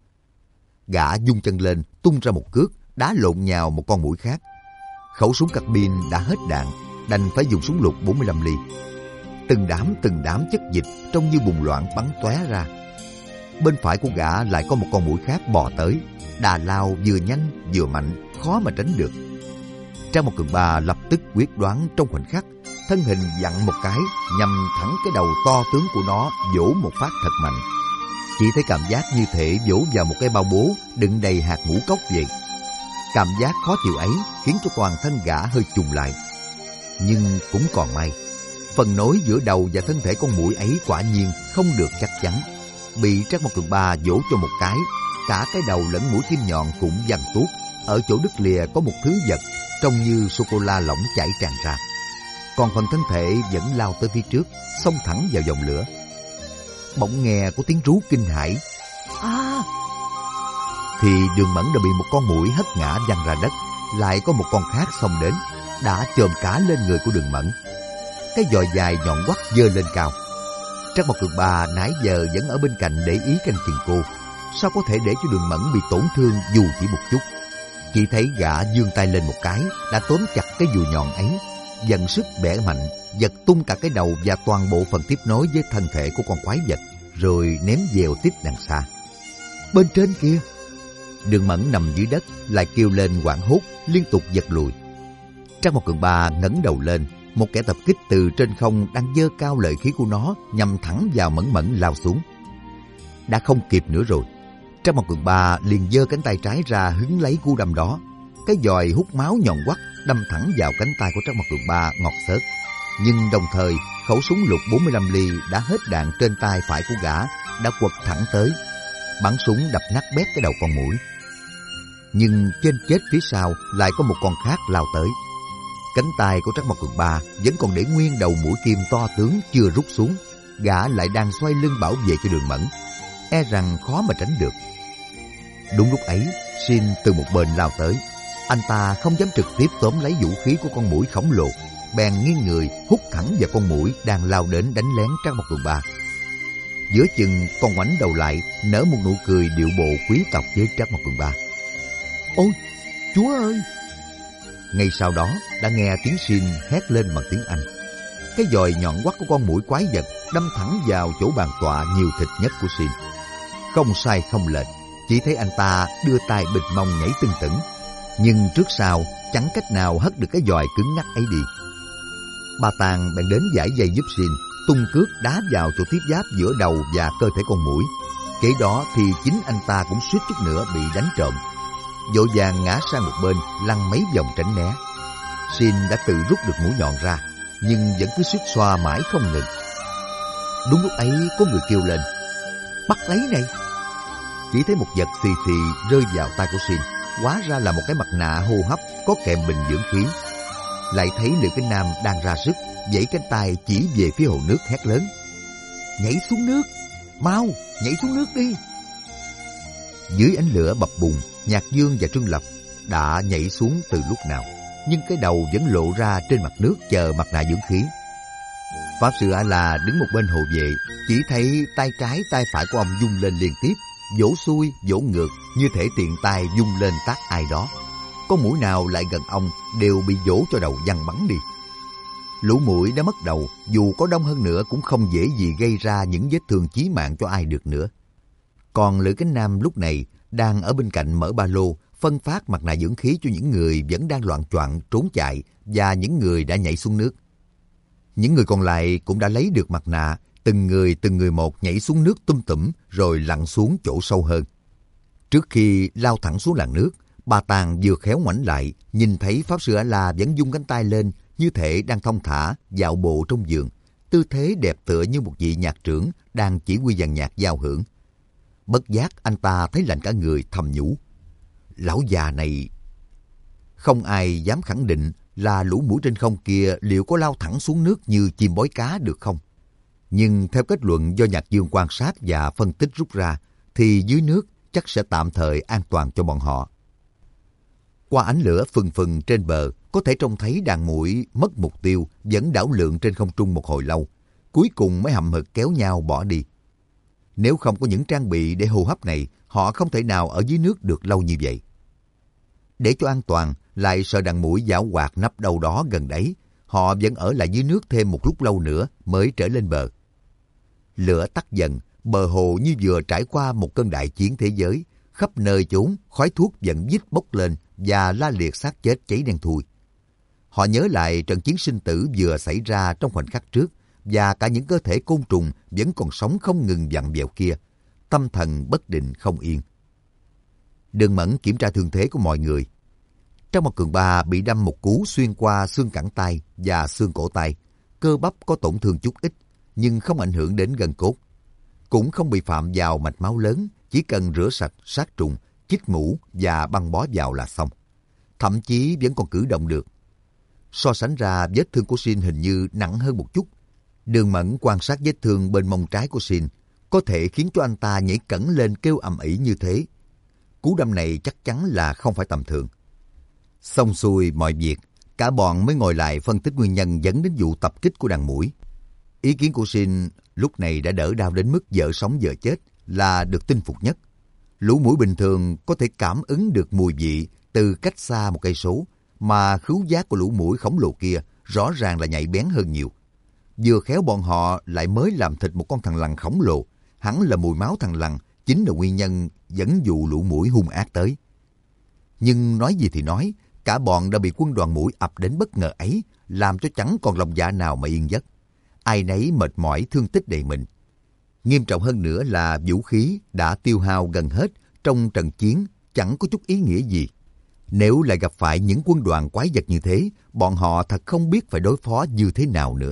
Gã dung chân lên, tung ra một cước, đá lộn nhào một con muỗi khác. Khẩu súng carbine đã hết đạn, đành phải dùng súng lục bốn mươi lăm ly. Từng đám từng đám chất dịch trông như bùng loạn bắn tóe ra. Bên phải của gã lại có một con muỗi khác bò tới, đà lao vừa nhanh vừa mạnh, khó mà tránh được. Trác Mộc Cường Ba lập tức quyết đoán trong khoảnh khắc, thân hình vặn một cái, nhằm thẳng cái đầu to tướng của nó, vỗ một phát thật mạnh. Chỉ thấy cảm giác như thể vỗ vào một cái bao bố đựng đầy hạt ngũ cốc vậy. Cảm giác khó chịu ấy khiến cho toàn thân gã hơi chùng lại. Nhưng cũng còn may, phần nối giữa đầu và thân thể con muỗi ấy quả nhiên không được chắc chắn. Bị Trác Mộc Cường Ba vỗ cho một cái, cả cái đầu lẫn mũi kim nhọn cũng văng tuốt. Ở chỗ đứt lìa có một thứ vật trông như sô-cô-la lỏng chảy tràn ra. Còn phần thân thể vẫn lao tới phía trước, xông thẳng vào dòng lửa. Bỗng nghe có tiếng rú kinh hãi. À! Thì Đường Mẫn đã bị một con muỗi hất ngã văng ra đất, lại có một con khác xông đến, đã chồm cả lên người của Đường Mẫn. Cái giòi dài nhọn quắt giơ lên cao. Trác Mộc Cường Ba nãy giờ vẫn ở bên cạnh để ý canh chừng cô, sao có thể để cho Đường Mẫn bị tổn thương dù chỉ một chút. Chỉ thấy gã giương tay lên một cái, đã tóm chặt cái dùi nhọn ấy, dần sức bẻ mạnh, giật tung cả cái đầu và toàn bộ phần tiếp nối với thân thể của con quái vật, rồi ném dèo tiếp đằng xa. Bên trên kia, Đường Mẫn nằm dưới đất lại kêu lên hoảng hốt, liên tục giật lùi. Trác Mộc Cường Ba ngẩng đầu lên, một kẻ tập kích từ trên không đang giơ cao lợi khí của nó nhằm thẳng vào Mẫn Mẫn lao xuống. Đã không kịp nữa rồi. Trác Mộc Cường Ba liền giơ cánh tay trái ra hứng lấy cú đâm đó. Cái giòi hút máu nhọn quắt đâm thẳng vào cánh tay của Trác Mộc Cường Ba ngọt xớt. Nhưng đồng thời, khẩu súng lục bốn mươi lăm ly đã hết đạn trên tay phải của gã đã quật thẳng tới. Bắn súng đập nát bét cái đầu con muỗi. Nhưng trên chết phía sau lại có một con khác lao tới. Cánh tay của Trác Mộc Cường Ba vẫn còn để nguyên đầu mũi kim to tướng chưa rút xuống. Gã lại đang xoay lưng bảo vệ cho Đường Mẫn, e rằng khó mà tránh được. Đúng lúc ấy, Shin từ một bên lao tới. Anh ta không dám trực tiếp tóm lấy vũ khí của con muỗi khổng lồ, bèn nghiêng người hút thẳng vào con muỗi đang lao đến đánh lén Trác Mộc Cường Ba. Giữa chừng con ngoảnh đầu lại, nở một nụ cười điệu bộ quý tộc với Trác Mộc Cường Ba. Ôi, Chúa ơi! Ngay sau đó đã nghe tiếng Shin hét lên bằng tiếng Anh. Cái giòi nhọn quắt của con muỗi quái vật đâm thẳng vào chỗ bàn tọa nhiều thịt nhất của Shin. Không sai không lệch, chỉ thấy anh ta đưa tay bịt mông nhảy tưng tửng, nhưng trước sau chẳng cách nào hất được cái giòi cứng ngắc ấy đi. Ba Tàng bèn đến giải dây giúp Shin, tung cước đá vào chỗ tiếp giáp giữa đầu và cơ thể con muỗi. Kế đó thì chính anh ta cũng suýt chút nữa bị đánh trộm, vội vàng ngã sang một bên, lăn mấy vòng tránh né. Shin đã tự rút được mũi nhọn ra, nhưng vẫn cứ suýt xoa mãi không ngừng. Đúng lúc ấy có người kêu lên, bắt lấy này. Chỉ thấy một vật xì xì rơi vào tay của Shin, hóa ra là một cái mặt nạ hô hấp có kèm bình dưỡng khí. Lại thấy Liễu Kinh Nam đang ra sức vẫy cánh tay chỉ về phía hồ nước hét lớn, nhảy xuống nước, mau nhảy xuống nước đi. Dưới ánh lửa bập bùng, Nhạc Dương và Trương Lập đã nhảy xuống từ lúc nào, nhưng cái đầu vẫn lộ ra trên mặt nước chờ mặt nạ dưỡng khí. Pháp sư A La đứng một bên hộ vệ, chỉ thấy tay trái tay phải của ông rung lên liên tiếp, vỗ xuôi, vỗ ngược, như thể tiện tay vung lên tát ai đó. Có mũi nào lại gần ông đều bị vỗ cho đầu văng bắn đi. Lũ muỗi đã mất đầu, dù có đông hơn nữa cũng không dễ gì gây ra những vết thương chí mạng cho ai được nữa. Còn Lữ Cánh Nam lúc này đang ở bên cạnh mở ba lô, phân phát mặt nạ dưỡng khí cho những người vẫn đang loạng choạng trốn chạy và những người đã nhảy xuống nước. Những người còn lại cũng đã lấy được mặt nạ, từng người từng người một nhảy xuống nước tum tủm rồi lặn xuống chỗ sâu hơn. Trước khi lao thẳng xuống làn nước, Ba Tàng vừa khéo ngoảnh lại, nhìn thấy Pháp Sư A-la vẫn vung cánh tay lên như thể đang thong thả dạo bộ trong vườn, tư thế đẹp tựa như một vị nhạc trưởng đang chỉ huy dàn nhạc giao hưởng. Bất giác anh ta thấy lạnh cả người, thầm nhủ: lão già này. Không ai dám khẳng định là lũ muỗi trên không kia liệu có lao thẳng xuống nước như chim bói cá được không. Nhưng theo kết luận do Nhạc Dương quan sát và phân tích rút ra, thì dưới nước chắc sẽ tạm thời an toàn cho bọn họ. Qua ánh lửa phừng phừng trên bờ, có thể trông thấy đàn muỗi mất mục tiêu, vẫn đảo lượn trên không trung một hồi lâu, cuối cùng mới hậm hực kéo nhau bỏ đi. Nếu không có những trang bị để hô hấp này, họ không thể nào ở dưới nước được lâu như vậy. Để cho an toàn, lại sợ đàn muỗi giảo hoạt nấp đâu đó gần đấy, họ vẫn ở lại dưới nước thêm một lúc lâu nữa mới trở lên bờ. Lửa tắt dần, bờ hồ như vừa trải qua một cơn đại chiến thế giới, khắp nơi chốn khói thuốc vẫn vít bốc lên và la liệt xác chết cháy đen thui. Họ nhớ lại trận chiến sinh tử vừa xảy ra trong khoảnh khắc trước, và cả những cơ thể côn trùng vẫn còn sống không ngừng vặn vẹo kia, tâm thần bất định không yên. Đường Mẫn kiểm tra thương thế của mọi người. Trang Mộc Cường Ba bị đâm một cú xuyên qua xương cẳng tay và xương cổ tay, cơ bắp có tổn thương chút ít, nhưng không ảnh hưởng đến gân cốt. Cũng không bị phạm vào mạch máu lớn, chỉ cần rửa sạch, sát trùng, chích mũ và băng bó vào là xong. Thậm chí vẫn còn cử động được. So sánh ra, vết thương của Shin hình như nặng hơn một chút. Đường Mẫn quan sát vết thương bên mông trái của Shin, có thể khiến cho anh ta nhảy cẫng lên kêu ầm ĩ như thế. Cú đâm này chắc chắn là không phải tầm thường. Xong xuôi mọi việc, cả bọn mới ngồi lại phân tích nguyên nhân dẫn đến vụ tập kích của đàn muỗi. Ý kiến của Shin lúc này đã đỡ đau đến mức vợ sống vợ chết là được tin phục nhất. Lũ muỗi bình thường có thể cảm ứng được mùi vị từ cách xa một cây số, mà khứu giác của lũ muỗi khổng lồ kia rõ ràng là nhạy bén hơn nhiều. Vừa khéo bọn họ lại mới làm thịt một con thằn lằn khổng lồ, hẳn là mùi máu thằn lằn chính là nguyên nhân dẫn dụ lũ muỗi hung ác tới. Nhưng nói gì thì nói, cả bọn đã bị quân đoàn muỗi ập đến bất ngờ ấy, làm cho chẳng còn lòng dạ nào mà yên giấc. Ai nấy mệt mỏi, thương tích đầy mình. Nghiêm trọng hơn nữa là vũ khí đã tiêu hao gần hết trong trận chiến, chẳng có chút ý nghĩa gì. Nếu lại gặp phải những quân đoàn quái vật như thế, bọn họ thật không biết phải đối phó như thế nào nữa.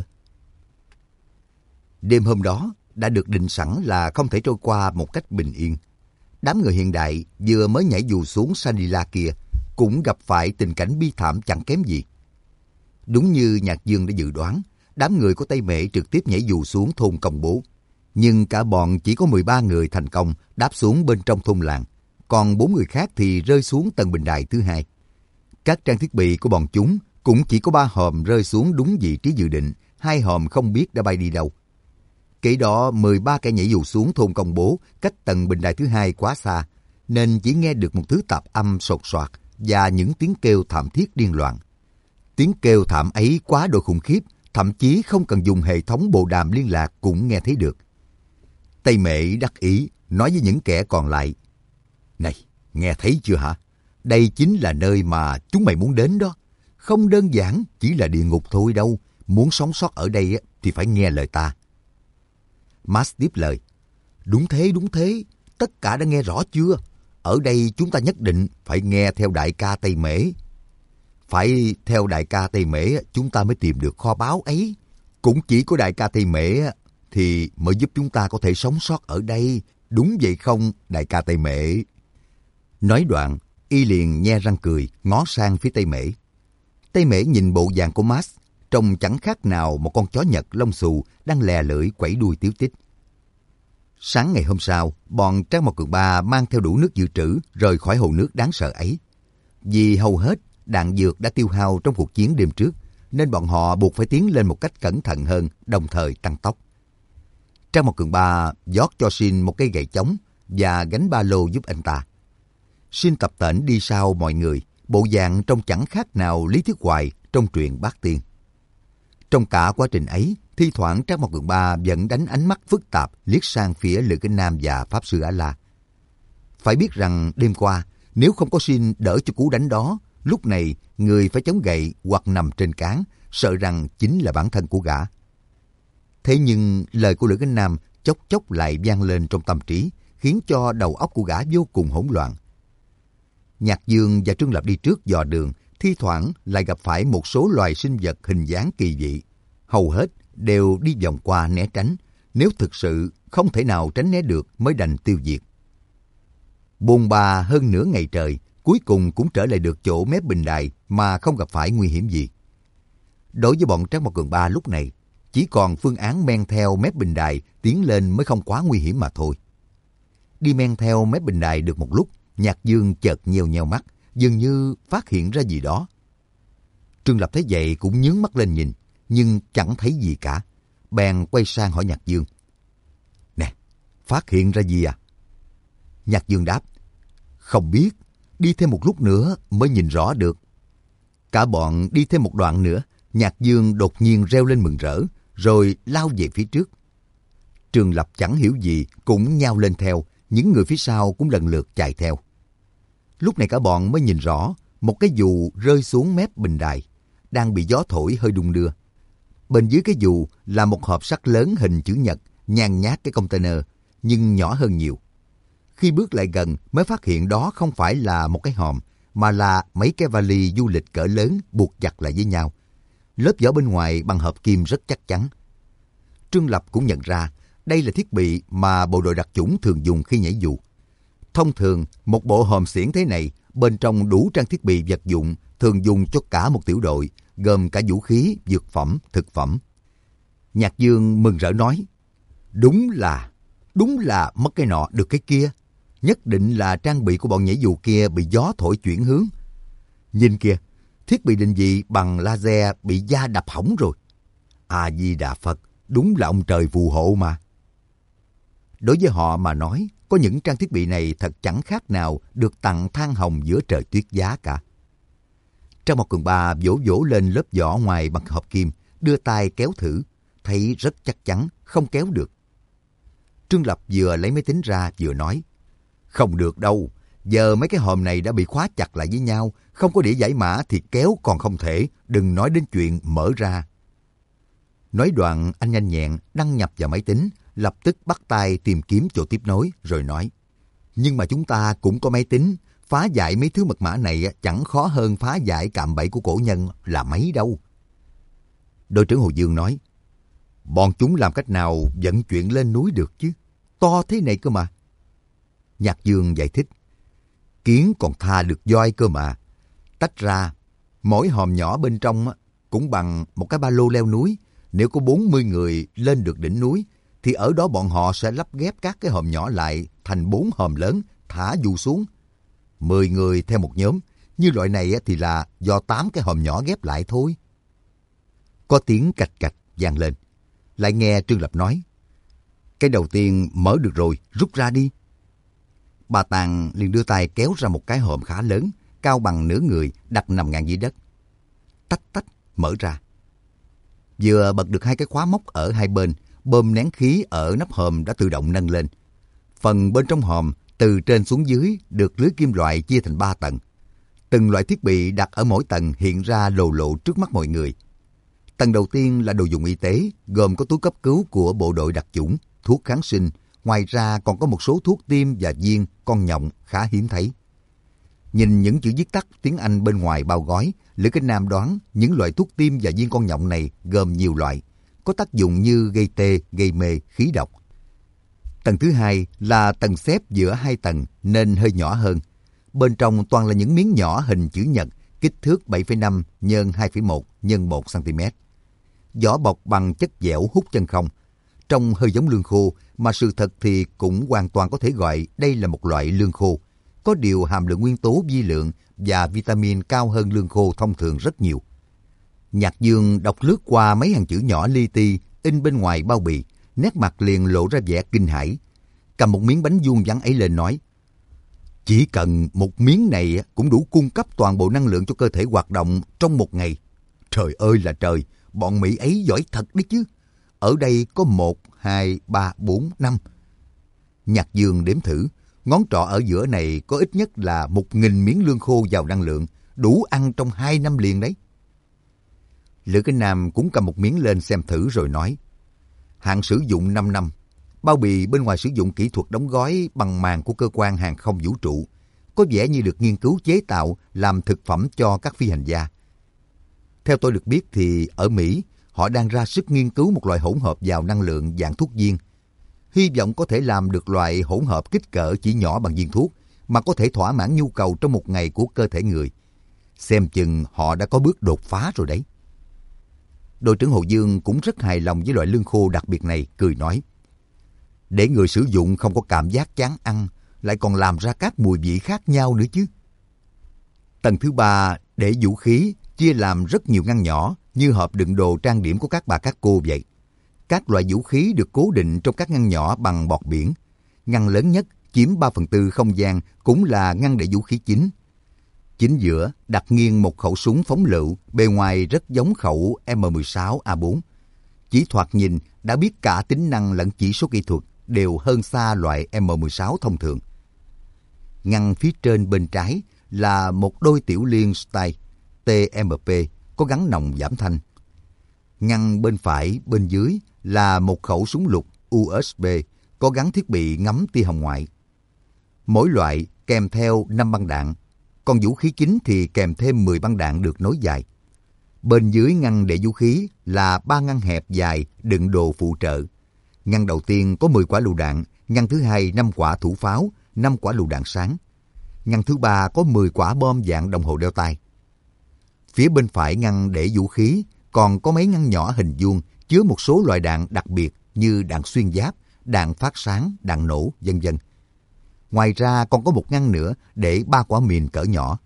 Đêm hôm đó đã được định sẵn là không thể trôi qua một cách bình yên. Đám người hiện đại vừa mới nhảy dù xuống Sanila kia cũng gặp phải tình cảnh bi thảm chẳng kém gì. Đúng như Nhạc Dương đã dự đoán, đám người của Tây Mễ trực tiếp nhảy dù xuống thôn Công Bố. Nhưng cả bọn chỉ có mười ba người thành công đáp xuống bên trong thôn làng, còn bốn người khác thì rơi xuống tầng bình đài thứ hai. Các trang thiết bị của bọn chúng cũng chỉ có ba hòm rơi xuống đúng vị trí dự định, hai hòm không biết đã bay đi đâu. Kể đó mười ba kẻ nhảy dù xuống thôn Công Bố cách tầng bình đài thứ hai quá xa, nên chỉ nghe được một thứ tạp âm sột soạt và những tiếng kêu thảm thiết điên loạn. Tiếng kêu thảm ấy quá độ khủng khiếp, thậm chí không cần dùng hệ thống bộ đàm liên lạc cũng nghe thấy được. Tây Mễ đắc ý nói với những kẻ còn lại: "Này, nghe thấy chưa hả? Đây chính là nơi mà chúng mày muốn đến đó. Không đơn giản chỉ là địa ngục thôi đâu. Muốn sống sót ở đây thì phải nghe lời ta." Max tiếp lời: "Đúng thế, đúng thế. Tất cả đã nghe rõ chưa? Ở đây chúng ta nhất định phải nghe theo đại ca Tây Mễ. Phải theo đại ca Tây Mễ chúng ta mới tìm được kho báu ấy. Cũng chỉ có đại ca Tây Mễ thì mới giúp chúng ta có thể sống sót ở đây. Đúng vậy không, đại ca Tây Mễ?" Nói đoạn, y liền nhe răng cười, ngó sang phía Tây Mễ. Tây Mễ nhìn bộ dạng của Max, trông chẳng khác nào một con chó Nhật lông xù đang lè lưỡi quẩy đuôi tíu tít. Sáng ngày hôm sau, bọn Trang Mộc Cường Ba mang theo đủ nước dự trữ rời khỏi hồ nước đáng sợ ấy. Vì hầu hết đạn dược đã tiêu hao trong cuộc chiến đêm trước, nên bọn họ buộc phải tiến lên một cách cẩn thận hơn, đồng thời tăng tốc. Trang Mộc Cường Ba giót cho Shin một cây gậy chống, và gánh ba lô giúp anh ta. Xin tập tễnh đi sau mọi người, bộ dạng trông chẳng khác nào Lý Thiết Hoài trong truyện Bát Tiên. Trong cả quá trình ấy, thi thoảng Trác Mộc Cường Ba vẫn đánh ánh mắt phức tạp liếc sang phía Lữ Kinh Nam và Pháp Sư A-la. Phải biết rằng đêm qua, nếu không có xin đỡ cho cú đánh đó, lúc này người phải chống gậy hoặc nằm trên cán, sợ rằng chính là bản thân của gã. Thế nhưng lời của Lữ Kinh Nam chốc chốc lại vang lên trong tâm trí, khiến cho đầu óc của gã vô cùng hỗn loạn. Nhạc Dương và Trương Lập đi trước dò đường, thi thoảng lại gặp phải một số loài sinh vật hình dáng kỳ dị. Hầu hết đều đi vòng qua né tránh, nếu thực sự không thể nào tránh né được mới đành tiêu diệt. Bôn ba hơn nửa ngày trời, cuối cùng cũng trở lại được chỗ mép bình đài mà không gặp phải nguy hiểm gì. Đối với bọn Trác Mộc Cường Ba lúc này, chỉ còn phương án men theo mép bình đài tiến lên mới không quá nguy hiểm mà thôi. Đi men theo mép bình đài được một lúc, Nhạc Dương chợt nheo nheo mắt, dường như phát hiện ra gì đó. Trương Lập thấy vậy cũng nhướng mắt lên nhìn, nhưng chẳng thấy gì cả. Bèn quay sang hỏi Nhạc Dương. Nè, phát hiện ra gì à? Nhạc Dương đáp. Không biết, đi thêm một lúc nữa mới nhìn rõ được. Cả bọn đi thêm một đoạn nữa, Nhạc Dương đột nhiên reo lên mừng rỡ, rồi lao về phía trước. Trương Lập chẳng hiểu gì, cũng nhao lên theo, những người phía sau cũng lần lượt chạy theo. Lúc này cả bọn mới nhìn rõ, một cái dù rơi xuống mép bình đài, đang bị gió thổi hơi đung đưa. Bên dưới cái dù là một hộp sắt lớn hình chữ nhật, nhàn nhát cái container, nhưng nhỏ hơn nhiều. Khi bước lại gần mới phát hiện đó không phải là một cái hòm, mà là mấy cái vali du lịch cỡ lớn buộc chặt lại với nhau. Lớp vỏ bên ngoài bằng hợp kim rất chắc chắn. Trương Lập cũng nhận ra đây là thiết bị mà bộ đội đặc chủng thường dùng khi nhảy dù. Thông thường, một bộ hòm xiển thế này, bên trong đủ trang thiết bị vật dụng thường dùng cho cả một tiểu đội, gồm cả vũ khí, dược phẩm, thực phẩm. Nhạc Dương mừng rỡ nói, đúng là, đúng là mất cái nọ được cái kia. Nhất định là trang bị của bọn nhảy dù kia bị gió thổi chuyển hướng. Nhìn kìa, thiết bị định vị bằng laser bị da đập hỏng rồi. A-di-đà Phật, đúng là ông trời phù hộ mà. Đối với họ mà nói, có những trang thiết bị này thật chẳng khác nào được tặng than hồng giữa trời tuyết giá cả. Trác Mộc Cường Ba vỗ vỗ lên lớp vỏ ngoài bằng hợp kim, đưa tay kéo thử, thấy rất chắc chắn, không kéo được. Trương Lập vừa lấy máy tính ra vừa nói, không được đâu, giờ mấy cái hòm này đã bị khóa chặt lại với nhau, không có đĩa giải mã thì kéo còn không thể, đừng nói đến chuyện mở ra. Nói đoạn, anh nhanh nhẹn đăng nhập vào máy tính, lập tức bắt tay tìm kiếm chỗ tiếp nối, rồi nói, nhưng mà chúng ta cũng có máy tính, phá giải mấy thứ mật mã này chẳng khó hơn phá giải cạm bẫy của cổ nhân là mấy đâu. Đội trưởng Hồ Dương nói, bọn chúng làm cách nào vận chuyển lên núi được chứ, to thế này cơ mà. Nhạc Dương giải thích, kiến còn tha được voi cơ mà. Tách ra, mỗi hòm nhỏ bên trong cũng bằng một cái ba lô leo núi. Nếu có bốn mươi người lên được đỉnh núi, thì ở đó bọn họ sẽ lắp ghép các cái hòm nhỏ lại thành bốn hòm lớn, thả dù xuống. Mười người theo một nhóm, như loại này thì là do tám cái hòm nhỏ ghép lại thôi. Có tiếng cạch cạch vang lên. Lại nghe Trương Lập nói, cái đầu tiên mở được rồi, rút ra đi. Bà Tàng liền đưa tay kéo ra một cái hòm khá lớn, cao bằng nửa người, đặt nằm ngang dưới đất. Tách tách, mở ra. Vừa bật được hai cái khóa móc ở hai bên, bơm nén khí ở nắp hòm đã tự động nâng lên. Phần bên trong hòm, từ trên xuống dưới, được lưới kim loại chia thành ba tầng. Từng loại thiết bị đặt ở mỗi tầng hiện ra lồ lộ trước mắt mọi người. Tầng đầu tiên là đồ dùng y tế, gồm có túi cấp cứu của bộ đội đặc chủng, thuốc kháng sinh, ngoài ra còn có một số thuốc tiêm và viên con nhộng khá hiếm thấy. Nhìn những chữ viết tắt tiếng Anh bên ngoài bao gói, Lữ Kinh Nam đoán những loại thuốc tiêm và viên con nhộng này gồm nhiều loại, có tác dụng như gây tê, gây mê, khí độc. Tầng thứ hai là tầng xếp giữa hai tầng nên hơi nhỏ hơn. Bên trong toàn là những miếng nhỏ hình chữ nhật, kích thước bảy phẩy năm nhân hai phẩy một nhân một xăng-ti-mét. Vỏ bọc bằng chất dẻo hút chân không. Trông hơi giống lương khô, mà sự thật thì cũng hoàn toàn có thể gọi đây là một loại lương khô. Có điều hàm lượng nguyên tố vi lượng và vitamin cao hơn lương khô thông thường rất nhiều. Nhạc Dương đọc lướt qua mấy hàng chữ nhỏ li ti in bên ngoài bao bì, nét mặt liền lộ ra vẻ kinh hãi. cầm một miếng bánh vuông vắn ấy lên nói, chỉ cần một miếng này cũng đủ cung cấp toàn bộ năng lượng cho cơ thể hoạt động trong một ngày. Trời ơi là trời, bọn Mỹ ấy giỏi thật đấy chứ. Ở đây có một, hai, ba, bốn, năm. Nhạc Dương đếm thử, ngón trỏ ở giữa này có ít nhất là một nghìn miếng lương khô giàu năng lượng, đủ ăn trong hai năm liền đấy. Lữ Kinh Nam cũng cầm một miếng lên xem thử rồi nói, hạn sử dụng năm năm, bao bì bên ngoài sử dụng kỹ thuật đóng gói bằng màng của cơ quan hàng không vũ trụ, có vẻ như được nghiên cứu chế tạo làm thực phẩm cho các phi hành gia. Theo tôi được biết thì ở Mỹ, họ đang ra sức nghiên cứu một loại hỗn hợp giàu năng lượng dạng thuốc viên. Hy vọng có thể làm được loại hỗn hợp kích cỡ chỉ nhỏ bằng viên thuốc mà có thể thỏa mãn nhu cầu trong một ngày của cơ thể người. Xem chừng họ đã có bước đột phá rồi đấy. Đội trưởng Hồ Dương cũng rất hài lòng với loại lương khô đặc biệt này, cười nói, để người sử dụng không có cảm giác chán ăn, lại còn làm ra các mùi vị khác nhau nữa chứ. Tầng thứ ba để vũ khí chia làm rất nhiều ngăn nhỏ như hộp đựng đồ trang điểm của các bà các cô vậy. Các loại vũ khí được cố định trong các ngăn nhỏ bằng bọt biển. Ngăn lớn nhất chiếm ba phần tư không gian cũng là ngăn để vũ khí chính. Chính giữa đặt nghiêng một khẩu súng phóng lựu, bề ngoài rất giống khẩu M mười sáu A bốn. Chỉ thoạt nhìn đã biết cả tính năng lẫn chỉ số kỹ thuật đều hơn xa loại M mười sáu thông thường. Ngăn phía trên bên trái là một đôi tiểu liên style T M P có gắn nòng giảm thanh. Ngăn bên phải bên dưới là một khẩu súng lục U S B có gắn thiết bị ngắm tia hồng ngoại. Mỗi loại kèm theo năm băng đạn, còn vũ khí chính thì kèm thêm mười băng đạn được nối dài. Bên dưới ngăn để vũ khí là ba ngăn hẹp dài đựng đồ phụ trợ. Ngăn đầu tiên có mười quả lựu đạn, ngăn thứ hai năm quả thủ pháo, năm quả lựu đạn sáng. Ngăn thứ ba có mười quả bom dạng đồng hồ đeo tay. Phía bên phải ngăn để vũ khí còn có mấy ngăn nhỏ hình vuông chứa một số loại đạn đặc biệt như đạn xuyên giáp, đạn phát sáng, đạn nổ, vân vân. Ngoài ra còn có một ngăn nữa để ba quả mìn cỡ nhỏ.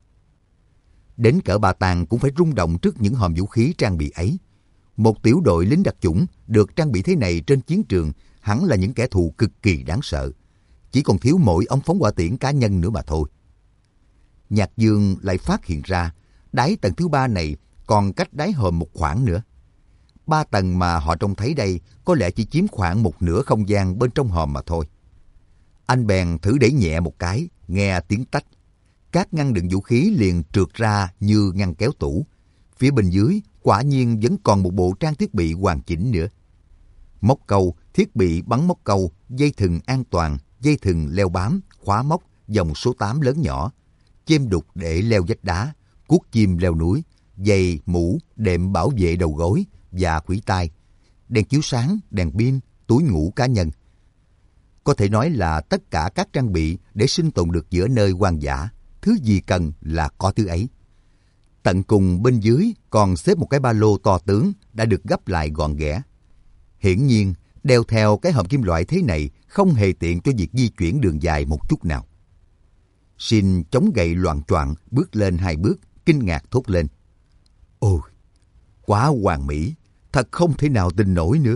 Đến cỡ bà Tàng cũng phải rung động trước những hòm vũ khí trang bị ấy. Một tiểu đội lính đặc chủng được trang bị thế này trên chiến trường hẳn là những kẻ thù cực kỳ đáng sợ. Chỉ còn thiếu mỗi ống phóng hỏa tiễn cá nhân nữa mà thôi. Nhạc Dương lại phát hiện ra đáy tầng thứ ba này còn cách đáy hòm một khoảng nữa. Ba tầng mà họ trông thấy đây có lẽ chỉ chiếm khoảng một nửa không gian bên trong hòm mà thôi. Anh bèn thử đẩy nhẹ một cái, nghe tiếng tách. Các ngăn đựng vũ khí liền trượt ra như ngăn kéo tủ. Phía bên dưới quả nhiên vẫn còn một bộ trang thiết bị hoàn chỉnh nữa. Móc câu, thiết bị bắn móc câu, dây thừng an toàn, dây thừng leo bám, khóa móc, dòng số tám lớn nhỏ, chêm đục để leo vách đá, cuốc chim leo núi, giày, mũ, đệm bảo vệ đầu gối và khuỷu tay, đèn chiếu sáng, đèn pin, túi ngủ cá nhân. Có thể nói là tất cả các trang bị để sinh tồn được giữa nơi hoang dã, thứ gì cần là có thứ ấy. Tận cùng bên dưới còn xếp một cái ba lô to tướng đã được gấp lại gọn ghẽ. Hiển nhiên, đeo theo cái hòm kim loại thế này không hề tiện cho việc di chuyển đường dài một chút nào. Shin chống gậy loạng choạng bước lên hai bước, kinh ngạc thốt lên. Ôi, quá hoàn mỹ, thật không thể nào tin nổi nữa.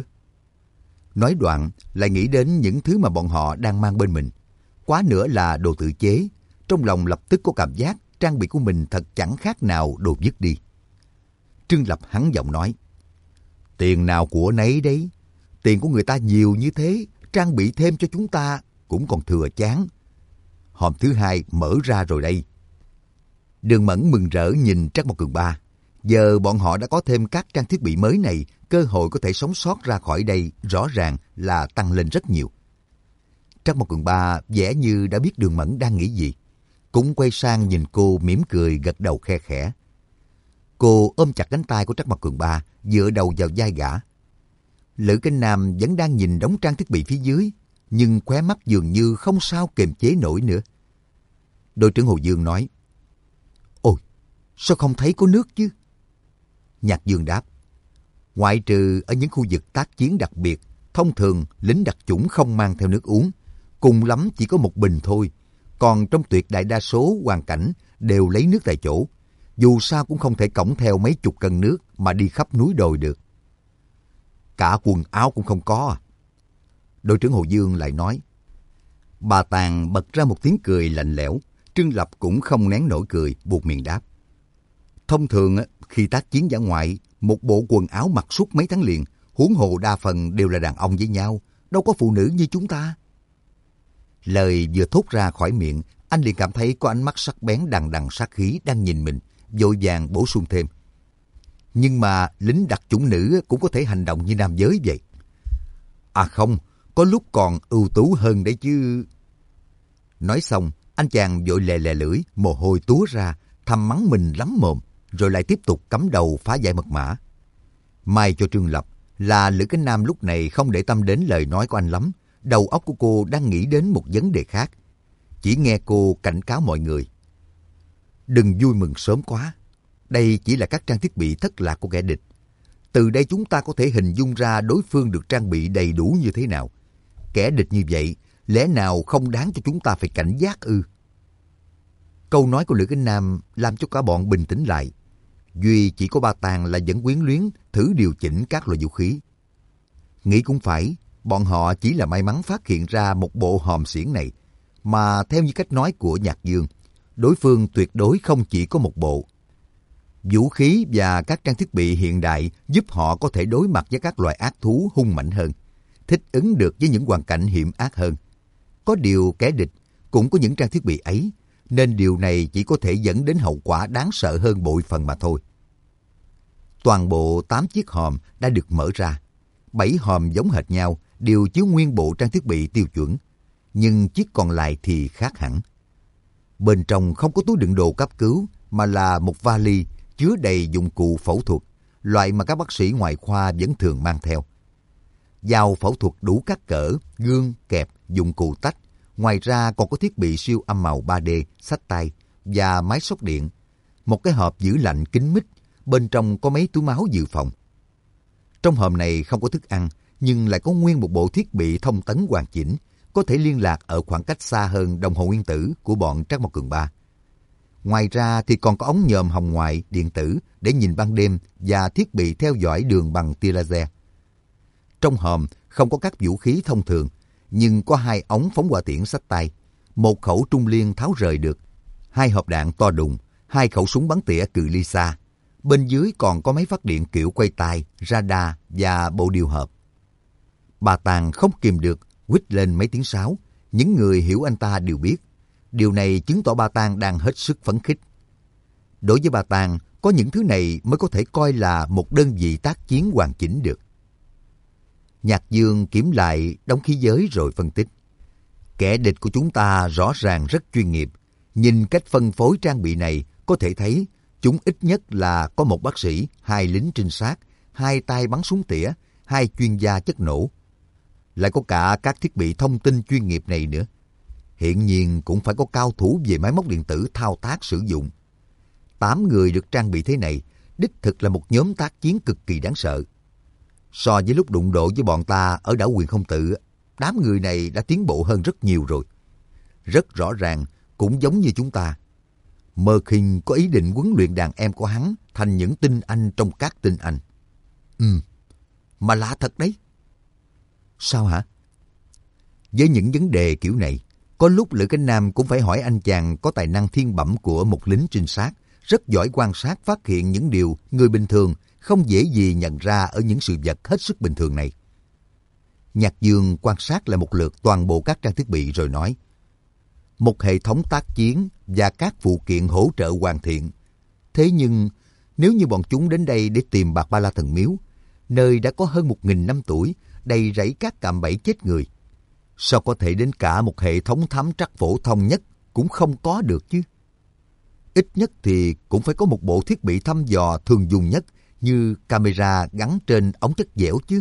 Nói đoạn lại nghĩ đến những thứ mà bọn họ đang mang bên mình. Quá nữa là đồ tự chế, trong lòng lập tức có cảm giác trang bị của mình thật chẳng khác nào đồ vứt đi. Trương Lập hắn giọng nói, tiền nào của nấy đấy, tiền của người ta nhiều như thế, trang bị thêm cho chúng ta cũng còn thừa chán. Hòm thứ hai mở ra rồi đây. Đường Mẫn mừng rỡ nhìn Trắc Mộc Cường Ba. Giờ bọn họ đã có thêm các trang thiết bị mới này, cơ hội có thể sống sót ra khỏi đây rõ ràng là tăng lên rất nhiều. Trắc Mộc Cường Ba vẻ như đã biết Đường Mẫn đang nghĩ gì, cũng quay sang nhìn cô mỉm cười gật đầu khe khẽ. Cô ôm chặt cánh tay của Trắc Mộc Cường Ba, dựa đầu vào vai gã. Lữ Kinh Nam vẫn đang nhìn đống trang thiết bị phía dưới, nhưng khóe mắt dường như không sao kiềm chế nổi nữa. Đội trưởng Hồ Dương nói, ôi, sao không thấy có nước chứ? Nhạc Dương đáp, ngoại trừ ở những khu vực tác chiến đặc biệt, thông thường lính đặc chủng không mang theo nước uống, cùng lắm chỉ có một bình thôi. Còn trong tuyệt đại đa số hoàn cảnh đều lấy nước tại chỗ, dù sao cũng không thể cõng theo mấy chục cân nước mà đi khắp núi đồi được. Cả quần áo cũng không có à? Đội trưởng Hồ Dương lại nói, Bà Tàng bật ra một tiếng cười lạnh lẽo. Trương Lập cũng không nén nổi cười, buột miệng đáp. Thông thường khi tác chiến dã ngoại, một bộ quần áo mặc suốt mấy tháng liền, huống hồ đa phần đều là đàn ông với nhau, đâu có phụ nữ như chúng ta. Lời vừa thốt ra khỏi miệng, anh liền cảm thấy có ánh mắt sắc bén đằng đằng sát khí đang nhìn mình, vội vàng bổ sung thêm. Nhưng mà lính đặc chủng nữ cũng có thể hành động như nam giới vậy. À không, có lúc còn ưu tú hơn đấy chứ. Nói xong, anh chàng vội lè lè lưỡi, mồ hôi túa ra, thầm mắng mình lắm mồm, rồi lại tiếp tục cắm đầu phá giải mật mã. May cho Trương Lập là Lữ Cánh Nam lúc này không để tâm đến lời nói của anh lắm, đầu óc của cô đang nghĩ đến một vấn đề khác. Chỉ nghe cô cảnh cáo mọi người. Đừng vui mừng sớm quá, đây chỉ là các trang thiết bị thất lạc của kẻ địch. Từ đây chúng ta có thể hình dung ra đối phương được trang bị đầy đủ như thế nào. Kẻ địch như vậy, lẽ nào không đáng cho chúng ta phải cảnh giác ư? Câu nói của Lữ Cánh Nam làm cho cả bọn bình tĩnh lại. Duy chỉ có Ba Tàng là vẫn quyến luyến thử điều chỉnh các loại vũ khí. Nghĩ cũng phải, bọn họ chỉ là may mắn phát hiện ra một bộ hòm xiển này, mà theo như cách nói của Nhạc Dương, đối phương tuyệt đối không chỉ có một bộ. Vũ khí và các trang thiết bị hiện đại giúp họ có thể đối mặt với các loại ác thú hung mạnh hơn, thích ứng được với những hoàn cảnh hiểm ác hơn. Có điều kẻ địch cũng có những trang thiết bị ấy, nên điều này chỉ có thể dẫn đến hậu quả đáng sợ hơn bội phần mà thôi. Toàn bộ tám chiếc hòm đã được mở ra. Bảy hòm giống hệt nhau, đều chứa nguyên bộ trang thiết bị tiêu chuẩn, nhưng chiếc còn lại thì khác hẳn. Bên trong không có túi đựng đồ cấp cứu, mà là một vali chứa đầy dụng cụ phẫu thuật, loại mà các bác sĩ ngoại khoa vẫn thường mang theo. Dao phẫu thuật đủ các cỡ, gương, kẹp, dụng cụ tách. Ngoài ra còn có thiết bị siêu âm màu ba D, xách tay và máy sóc điện. Một cái hộp giữ lạnh kín mít, bên trong có mấy túi máu dự phòng. Trong hòm này không có thức ăn, nhưng lại có nguyên một bộ thiết bị thông tấn hoàn chỉnh, có thể liên lạc ở khoảng cách xa hơn đồng hồ nguyên tử của bọn Trác Mộc Cường Ba. Ngoài ra thì còn có ống nhòm hồng ngoại điện tử để nhìn ban đêm và thiết bị theo dõi đường bằng tia laser. Trong hòm không có các vũ khí thông thường, nhưng có hai ống phóng hỏa tiễn xách tay, một khẩu trung liên tháo rời được, hai hộp đạn to đùng, hai khẩu súng bắn tỉa cự ly xa. Bên dưới còn có máy phát điện kiểu quay tay, radar và bộ điều hợp. Bà Tàng không kìm được, huýt lên mấy tiếng sáo. Những người hiểu anh ta đều biết. Điều này chứng tỏ bà Tàng đang hết sức phấn khích. Đối với bà Tàng, có những thứ này mới có thể coi là một đơn vị tác chiến hoàn chỉnh được. Nhạc Dương kiểm lại đống khí giới rồi phân tích. Kẻ địch của chúng ta rõ ràng rất chuyên nghiệp. Nhìn cách phân phối trang bị này, có thể thấy chúng ít nhất là có một bác sĩ, hai lính trinh sát, hai tay bắn súng tỉa, hai chuyên gia chất nổ. Lại có cả các thiết bị thông tin chuyên nghiệp này nữa. Hiện nhiên cũng phải có cao thủ về máy móc điện tử thao tác sử dụng. Tám người được trang bị thế này, đích thực là một nhóm tác chiến cực kỳ đáng sợ. So với lúc đụng độ với bọn ta ở đảo Quyền Không Tự, đám người này đã tiến bộ hơn rất nhiều rồi. Rất rõ ràng, cũng giống như chúng ta. Mơ Khinh có ý định huấn luyện đàn em của hắn thành những tinh anh trong các tinh anh. Ừ, mà lạ thật đấy. Sao hả? Với những vấn đề kiểu này, có lúc Lữ Cánh Nam cũng phải hỏi anh chàng có tài năng thiên bẩm của một lính trinh sát, rất giỏi quan sát phát hiện những điều người bình thường không dễ gì nhận ra ở những sự vật hết sức bình thường này. Nhạc Dương quan sát lại một lượt toàn bộ các trang thiết bị rồi nói, một hệ thống tác chiến và các phụ kiện hỗ trợ hoàn thiện. Thế nhưng, nếu như bọn chúng đến đây để tìm Bạc Ba La Thần Miếu, nơi đã có hơn một nghìn năm tuổi, đầy rẫy các cạm bẫy chết người, sao có thể đến cả một hệ thống thám trắc phổ thông nhất cũng không có được chứ? Ít nhất thì cũng phải có một bộ thiết bị thăm dò thường dùng nhất như camera gắn trên ống chất dẻo chứ.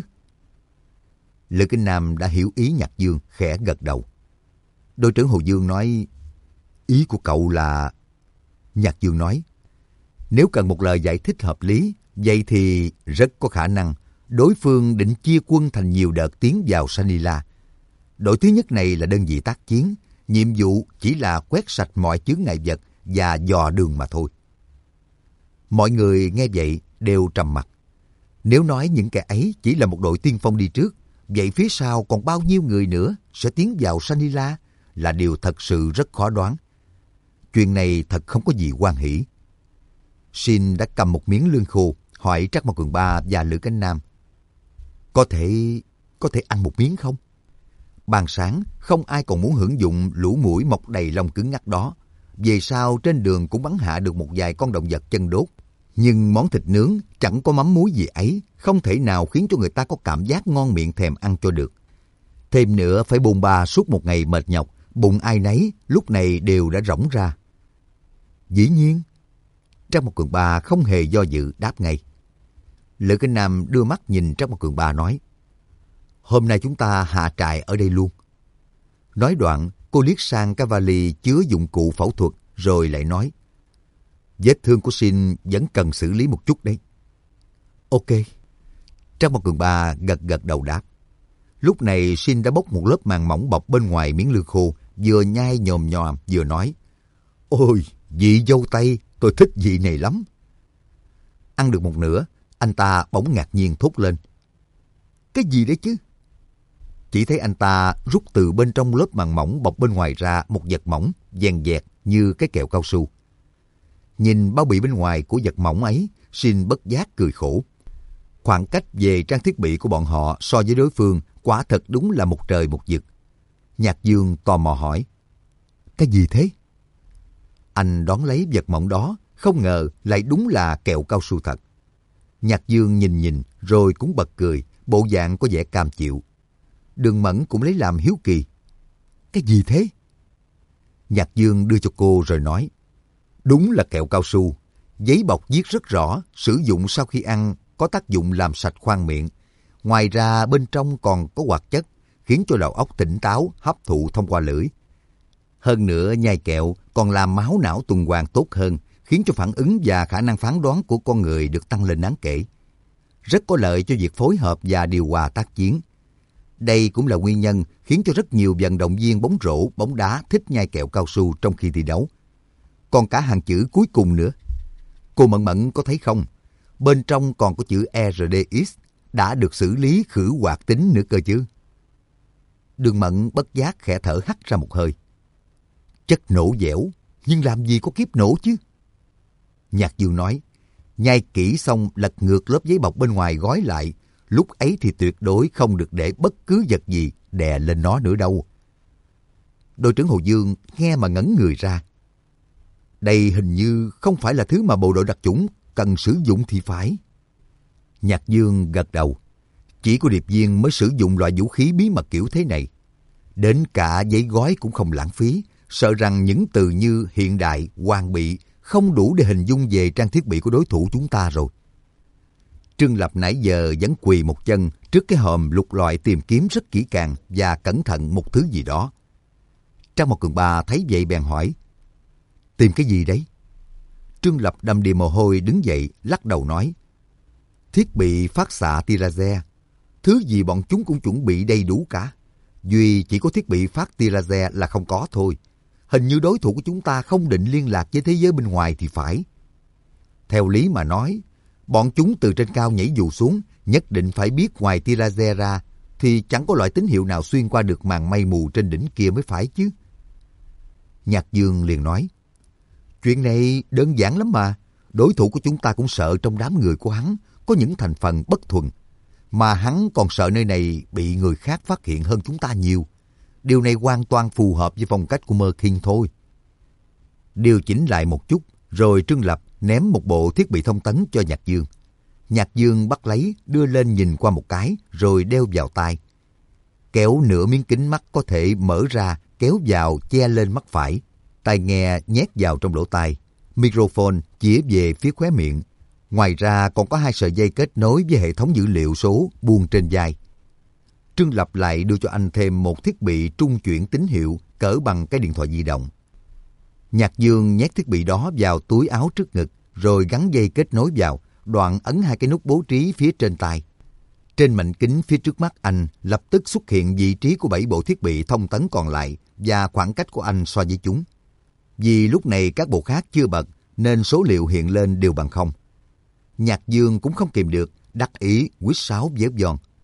Lữ Kinh Nam đã hiểu ý Nhạc Dương, khẽ gật đầu. Đội trưởng Hồ Dương nói, ý của cậu là... Nhạc Dương nói, nếu cần một lời giải thích hợp lý, vậy thì rất có khả năng đối phương định chia quân thành nhiều đợt tiến vào Sanila. Đội thứ nhất này là đơn vị tác chiến, nhiệm vụ chỉ là quét sạch mọi chướng ngại vật và dò đường mà thôi. Mọi người nghe vậy đều trầm mặc. Nếu nói những kẻ ấy chỉ là một đội tiên phong đi trước, vậy phía sau còn bao nhiêu người nữa sẽ tiến vào Sanila, là điều thật sự rất khó đoán. Chuyện này thật không có gì hoan hỉ. Shin đã cầm một miếng lương khô, hỏi Trắc Mộc Cường Ba và Lữ Cánh Nam. Có thể, có thể ăn một miếng không? Ban sáng, không ai còn muốn hưởng dụng lũ muỗi mọc đầy lông cứng ngắc đó. Về sau trên đường cũng bắn hạ được một vài con động vật chân đốt. Nhưng món thịt nướng chẳng có mắm muối gì ấy, không thể nào khiến cho người ta có cảm giác ngon miệng thèm ăn cho được. Thêm nữa phải bôn ba suốt một ngày mệt nhọc, bụng ai nấy lúc này đều đã rỗng ra. Dĩ nhiên. Trắc Mộc Cường Ba không hề do dự đáp ngay. Lữ Cánh Nam đưa mắt nhìn Trắc Mộc Cường Ba nói, hôm nay chúng ta hạ trại ở đây luôn. Nói đoạn, cô liếc sang cái vali chứa dụng cụ phẫu thuật, rồi lại nói, vết thương của Shin vẫn cần xử lý một chút đấy. Ok. Trắc Mộc Cường Ba gật gật đầu đáp. Lúc này Shin đã bốc một lớp màng mỏng bọc bên ngoài miếng lương khô, vừa nhai nhồm nhòm vừa nói, ôi, vị dâu tây, tôi thích vị này lắm. Ăn được một nửa, anh ta bỗng ngạc nhiên thốt lên. Cái gì đấy chứ? Chỉ thấy anh ta rút từ bên trong lớp màng mỏng bọc bên ngoài ra một vật mỏng, dèn dẹt như cái kẹo cao su. Nhìn bao bì bên ngoài của vật mỏng ấy, Shin bất giác cười khổ. Khoảng cách về trang thiết bị của bọn họ so với đối phương quả thật đúng là một trời một vực. Nhạc Dương tò mò hỏi, cái gì thế? Anh đón lấy vật mỏng đó, không ngờ lại đúng là kẹo cao su thật. Nhạc Dương nhìn nhìn rồi cũng bật cười, bộ dạng có vẻ cam chịu. Đường Mẫn cũng lấy làm hiếu kỳ. Cái gì thế? Nhạc Dương đưa cho cô rồi nói, đúng là kẹo cao su. Giấy bọc viết rất rõ, sử dụng sau khi ăn có tác dụng làm sạch khoang miệng. Ngoài ra bên trong còn có hoạt chất, khiến cho đầu óc tỉnh táo, hấp thụ thông qua lưỡi. Hơn nữa nhai kẹo còn làm máu não tuần hoàn tốt hơn, khiến cho phản ứng và khả năng phán đoán của con người được tăng lên đáng kể. Rất có lợi cho việc phối hợp và điều hòa tác chiến. Đây cũng là nguyên nhân khiến cho rất nhiều vận động viên bóng rổ, bóng đá thích nhai kẹo cao su trong khi thi đấu. Còn cả hàng chữ cuối cùng nữa. Cô Mẫn Mẫn có thấy không? Bên trong còn có chữ e rờ đê ích đã được xử lý khử hoạt tính nữa cơ chứ. Đường Mẫn bất giác khẽ thở hắt ra một hơi. Chất nổ dẻo, nhưng làm gì có kiếp nổ chứ? Nhạc Dương nói, nhai kỹ xong lật ngược lớp giấy bọc bên ngoài gói lại, lúc ấy thì tuyệt đối không được để bất cứ vật gì đè lên nó nữa đâu. Đội trưởng Hồ Dương nghe mà ngẩn người ra. Đây hình như không phải là thứ mà bộ đội đặc chủng cần sử dụng thì phải. Nhạc Dương gật đầu. Chỉ có điệp viên mới sử dụng loại vũ khí bí mật kiểu thế này. Đến cả giấy gói cũng không lãng phí, sợ rằng những từ như hiện đại, hoàn bị không đủ để hình dung về trang thiết bị của đối thủ chúng ta rồi. Trương Lập nãy giờ vẫn quỳ một chân trước cái hòm lục loại tìm kiếm rất kỹ càng và cẩn thận một thứ gì đó. Trắc Mộc Cường Ba thấy vậy bèn hỏi, tìm cái gì đấy? Trương Lập đầm đìa mồ hôi đứng dậy lắc đầu nói, thiết bị phát xạ tia laser. Thứ gì bọn chúng cũng chuẩn bị đầy đủ cả. Duy chỉ có thiết bị phát tia laser là không có thôi. Hình như đối thủ của chúng ta không định liên lạc với thế giới bên ngoài thì phải. Theo lý mà nói, bọn chúng từ trên cao nhảy dù xuống, nhất định phải biết ngoài tia laser ra, thì chẳng có loại tín hiệu nào xuyên qua được màn mây mù trên đỉnh kia mới phải chứ. Nhạc Dương liền nói, chuyện này đơn giản lắm mà. Đối thủ của chúng ta cũng sợ trong đám người của hắn có những thành phần bất thuần. Mà hắn còn sợ nơi này bị người khác phát hiện hơn chúng ta nhiều. Điều này hoàn toàn phù hợp với phong cách của Mơ Kinh thôi. Điều chỉnh lại một chút, rồi Trương Lập ném một bộ thiết bị thông tấn cho Nhạc Dương. Nhạc Dương bắt lấy, đưa lên nhìn qua một cái, rồi đeo vào tai. Kéo nửa miếng kính mắt có thể mở ra, kéo vào che lên mắt phải. Tai nghe nhét vào trong lỗ tai. Microphone chĩa về phía khóe miệng. Ngoài ra còn có hai sợi dây kết nối với hệ thống dữ liệu số buông trên vai. Trương Lập lại đưa cho anh thêm một thiết bị trung chuyển tín hiệu cỡ bằng cái điện thoại di động. Nhạc Dương nhét thiết bị đó vào túi áo trước ngực, rồi gắn dây kết nối vào, đoạn ấn hai cái nút bố trí phía trên tai. Trên mảnh kính phía trước mắt anh lập tức xuất hiện vị trí của bảy bộ thiết bị thông tấn còn lại và khoảng cách của anh so với chúng. Vì lúc này các bộ khác chưa bật nên số liệu hiện lên đều bằng không. Nhạc Dương cũng không kìm được, đắc ý quýt sáo véo von.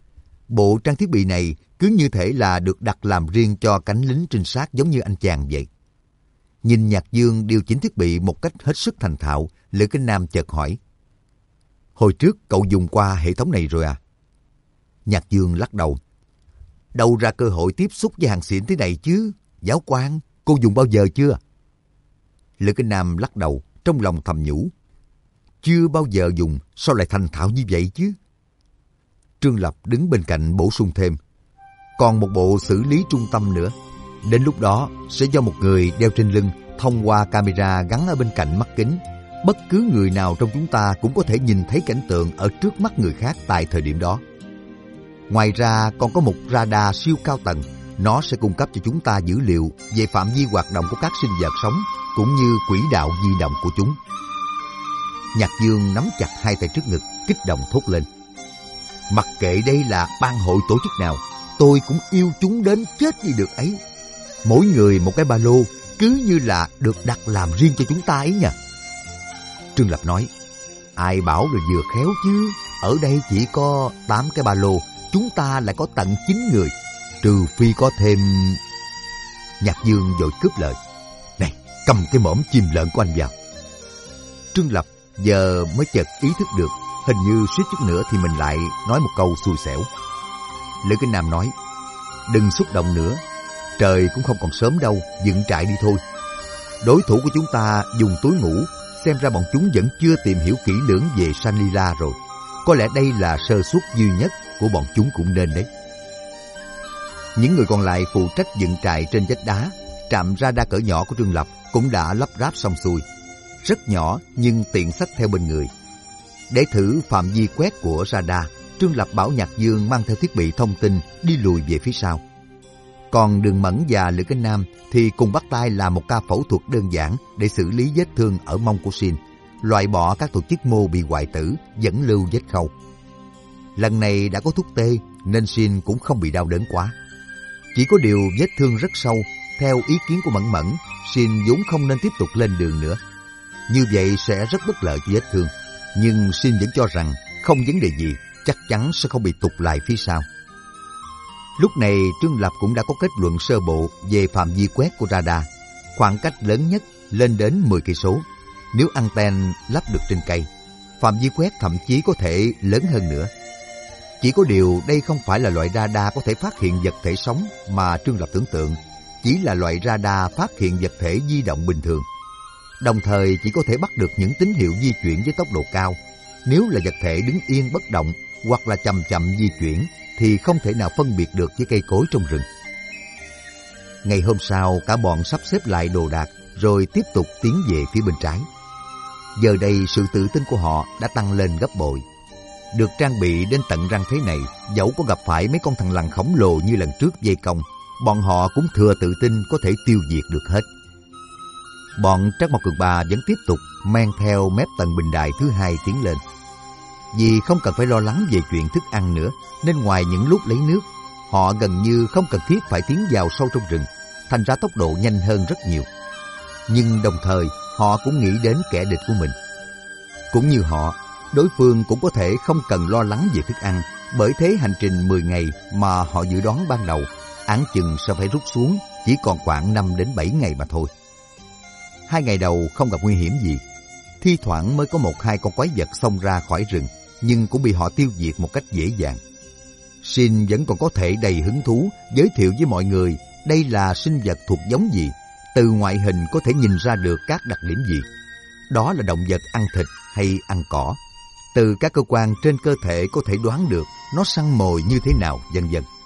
Bộ trang thiết bị này cứ như thể là được đặt làm riêng cho cánh lính trinh sát giống như anh chàng vậy. Nhìn Nhạc Dương điều chỉnh thiết bị một cách hết sức thành thạo, Lữ Kinh Nam chợt hỏi: Hồi trước cậu dùng qua hệ thống này rồi à? Nhạc Dương lắc đầu: Đâu ra cơ hội tiếp xúc với hàng xịn thế này chứ? Giáo quan, cô dùng bao giờ chưa? Lữ Kinh Nam lắc đầu, trong lòng thầm nhủ: Chưa bao giờ dùng, sao lại thành thạo như vậy chứ? Trương Lập đứng bên cạnh bổ sung thêm: Còn một bộ xử lý trung tâm nữa. Đến lúc đó sẽ do một người đeo trên lưng, thông qua camera gắn ở bên cạnh mắt kính. Bất cứ người nào trong chúng ta cũng có thể nhìn thấy cảnh tượng ở trước mắt người khác tại thời điểm đó. Ngoài ra còn có một radar siêu cao tầng. Nó sẽ cung cấp cho chúng ta dữ liệu về phạm vi hoạt động của các sinh vật sống, cũng như quỹ đạo di động của chúng. Nhạc Dương nắm chặt hai tay trước ngực, kích động thốt lên: Mặc kệ đây là ban hội tổ chức nào, tôi cũng yêu chúng đến chết đi được ấy. Mỗi người một cái ba lô, cứ như là được đặt làm riêng cho chúng ta ấy nha. Trương Lập nói: Ai bảo là vừa khéo chứ? Ở đây chỉ có tám cái ba lô, chúng ta lại có tận chín người. Trừ phi có thêm... Nhạc Dương vội cướp lời: Này, cầm cái mõm chim lợn của anh vào. Trương Lập giờ mới chợt ý thức được, hình như suýt chút nữa thì mình lại nói một câu xui xẻo. Lữ Kinh Nam nói: Đừng xúc động nữa, trời cũng không còn sớm đâu, dựng trại đi thôi. Đối thủ của chúng ta dùng túi ngủ, xem ra bọn chúng vẫn chưa tìm hiểu kỹ lưỡng về Sanlila rồi. Có lẽ đây là sơ suất duy nhất của bọn chúng cũng nên đấy. Những người còn lại phụ trách dựng trại trên vách đá. Trạm radar cỡ nhỏ của Trương Lập cũng đã lắp ráp xong xuôi. Rất nhỏ nhưng tiện xách theo bên người. Để thử phạm vi quét của radar, Trương Lập bảo Nhạc Dương mang theo thiết bị thông tin đi lùi về phía sau. Còn Đường Mẫn và Lữ Kinh Nam thì cùng bắt tay làm một ca phẫu thuật đơn giản để xử lý vết thương ở mông của Sin, loại bỏ các tổ chức mô bị hoại tử, dẫn lưu vết khâu. Lần này đã có thuốc tê nên Sin cũng không bị đau đớn quá. Chỉ có điều vết thương rất sâu. Theo ý kiến của Mẫn Mẫn, Sin vốn không nên tiếp tục lên đường nữa. Như vậy sẽ rất bất lợi cho vết thương. Nhưng Sin vẫn cho rằng không vấn đề gì, chắc chắn sẽ không bị tụt lại phía sau. Lúc này Trương Lập cũng đã có kết luận sơ bộ về phạm vi quét của radar. Khoảng cách lớn nhất lên đến mười cây số. Nếu anten lắp được trên cây, phạm vi quét thậm chí có thể lớn hơn nữa. Chỉ có điều đây không phải là loại radar có thể phát hiện vật thể sống mà Trương Lập tưởng tượng, chỉ là loại radar phát hiện vật thể di động bình thường. Đồng thời chỉ có thể bắt được những tín hiệu di chuyển với tốc độ cao. Nếu là vật thể đứng yên bất động hoặc là chậm chậm di chuyển thì không thể nào phân biệt được với cây cối trong rừng. Ngày hôm sau, cả bọn sắp xếp lại đồ đạc rồi tiếp tục tiến về phía bên trái. Giờ đây sự tự tin của họ đã tăng lên gấp bội. Được trang bị đến tận răng thế này, dẫu có gặp phải mấy con thằn lằn khổng lồ như lần trước vây công, bọn họ cũng thừa tự tin có thể tiêu diệt được hết. Bọn Trác Mộc Cường Ba vẫn tiếp tục men theo mép tầng bình đài thứ hai tiến lên. Vì không cần phải lo lắng về chuyện thức ăn nữa, nên ngoài những lúc lấy nước, họ gần như không cần thiết phải tiến vào sâu trong rừng, thành ra tốc độ nhanh hơn rất nhiều. Nhưng đồng thời, họ cũng nghĩ đến kẻ địch của mình. Cũng như họ, đối phương cũng có thể không cần lo lắng về thức ăn, bởi thế hành trình mười ngày mà họ dự đoán ban đầu, áng chừng sẽ phải rút xuống chỉ còn khoảng năm đến bảy ngày mà thôi. Hai ngày đầu không gặp nguy hiểm gì. Thi thoảng mới có một hai con quái vật xông ra khỏi rừng, nhưng cũng bị họ tiêu diệt một cách dễ dàng. Sin vẫn còn có thể đầy hứng thú giới thiệu với mọi người đây là sinh vật thuộc giống gì, từ ngoại hình có thể nhìn ra được các đặc điểm gì. Đó là động vật ăn thịt hay ăn cỏ. Từ các cơ quan trên cơ thể có thể đoán được nó săn mồi như thế nào, vân vân.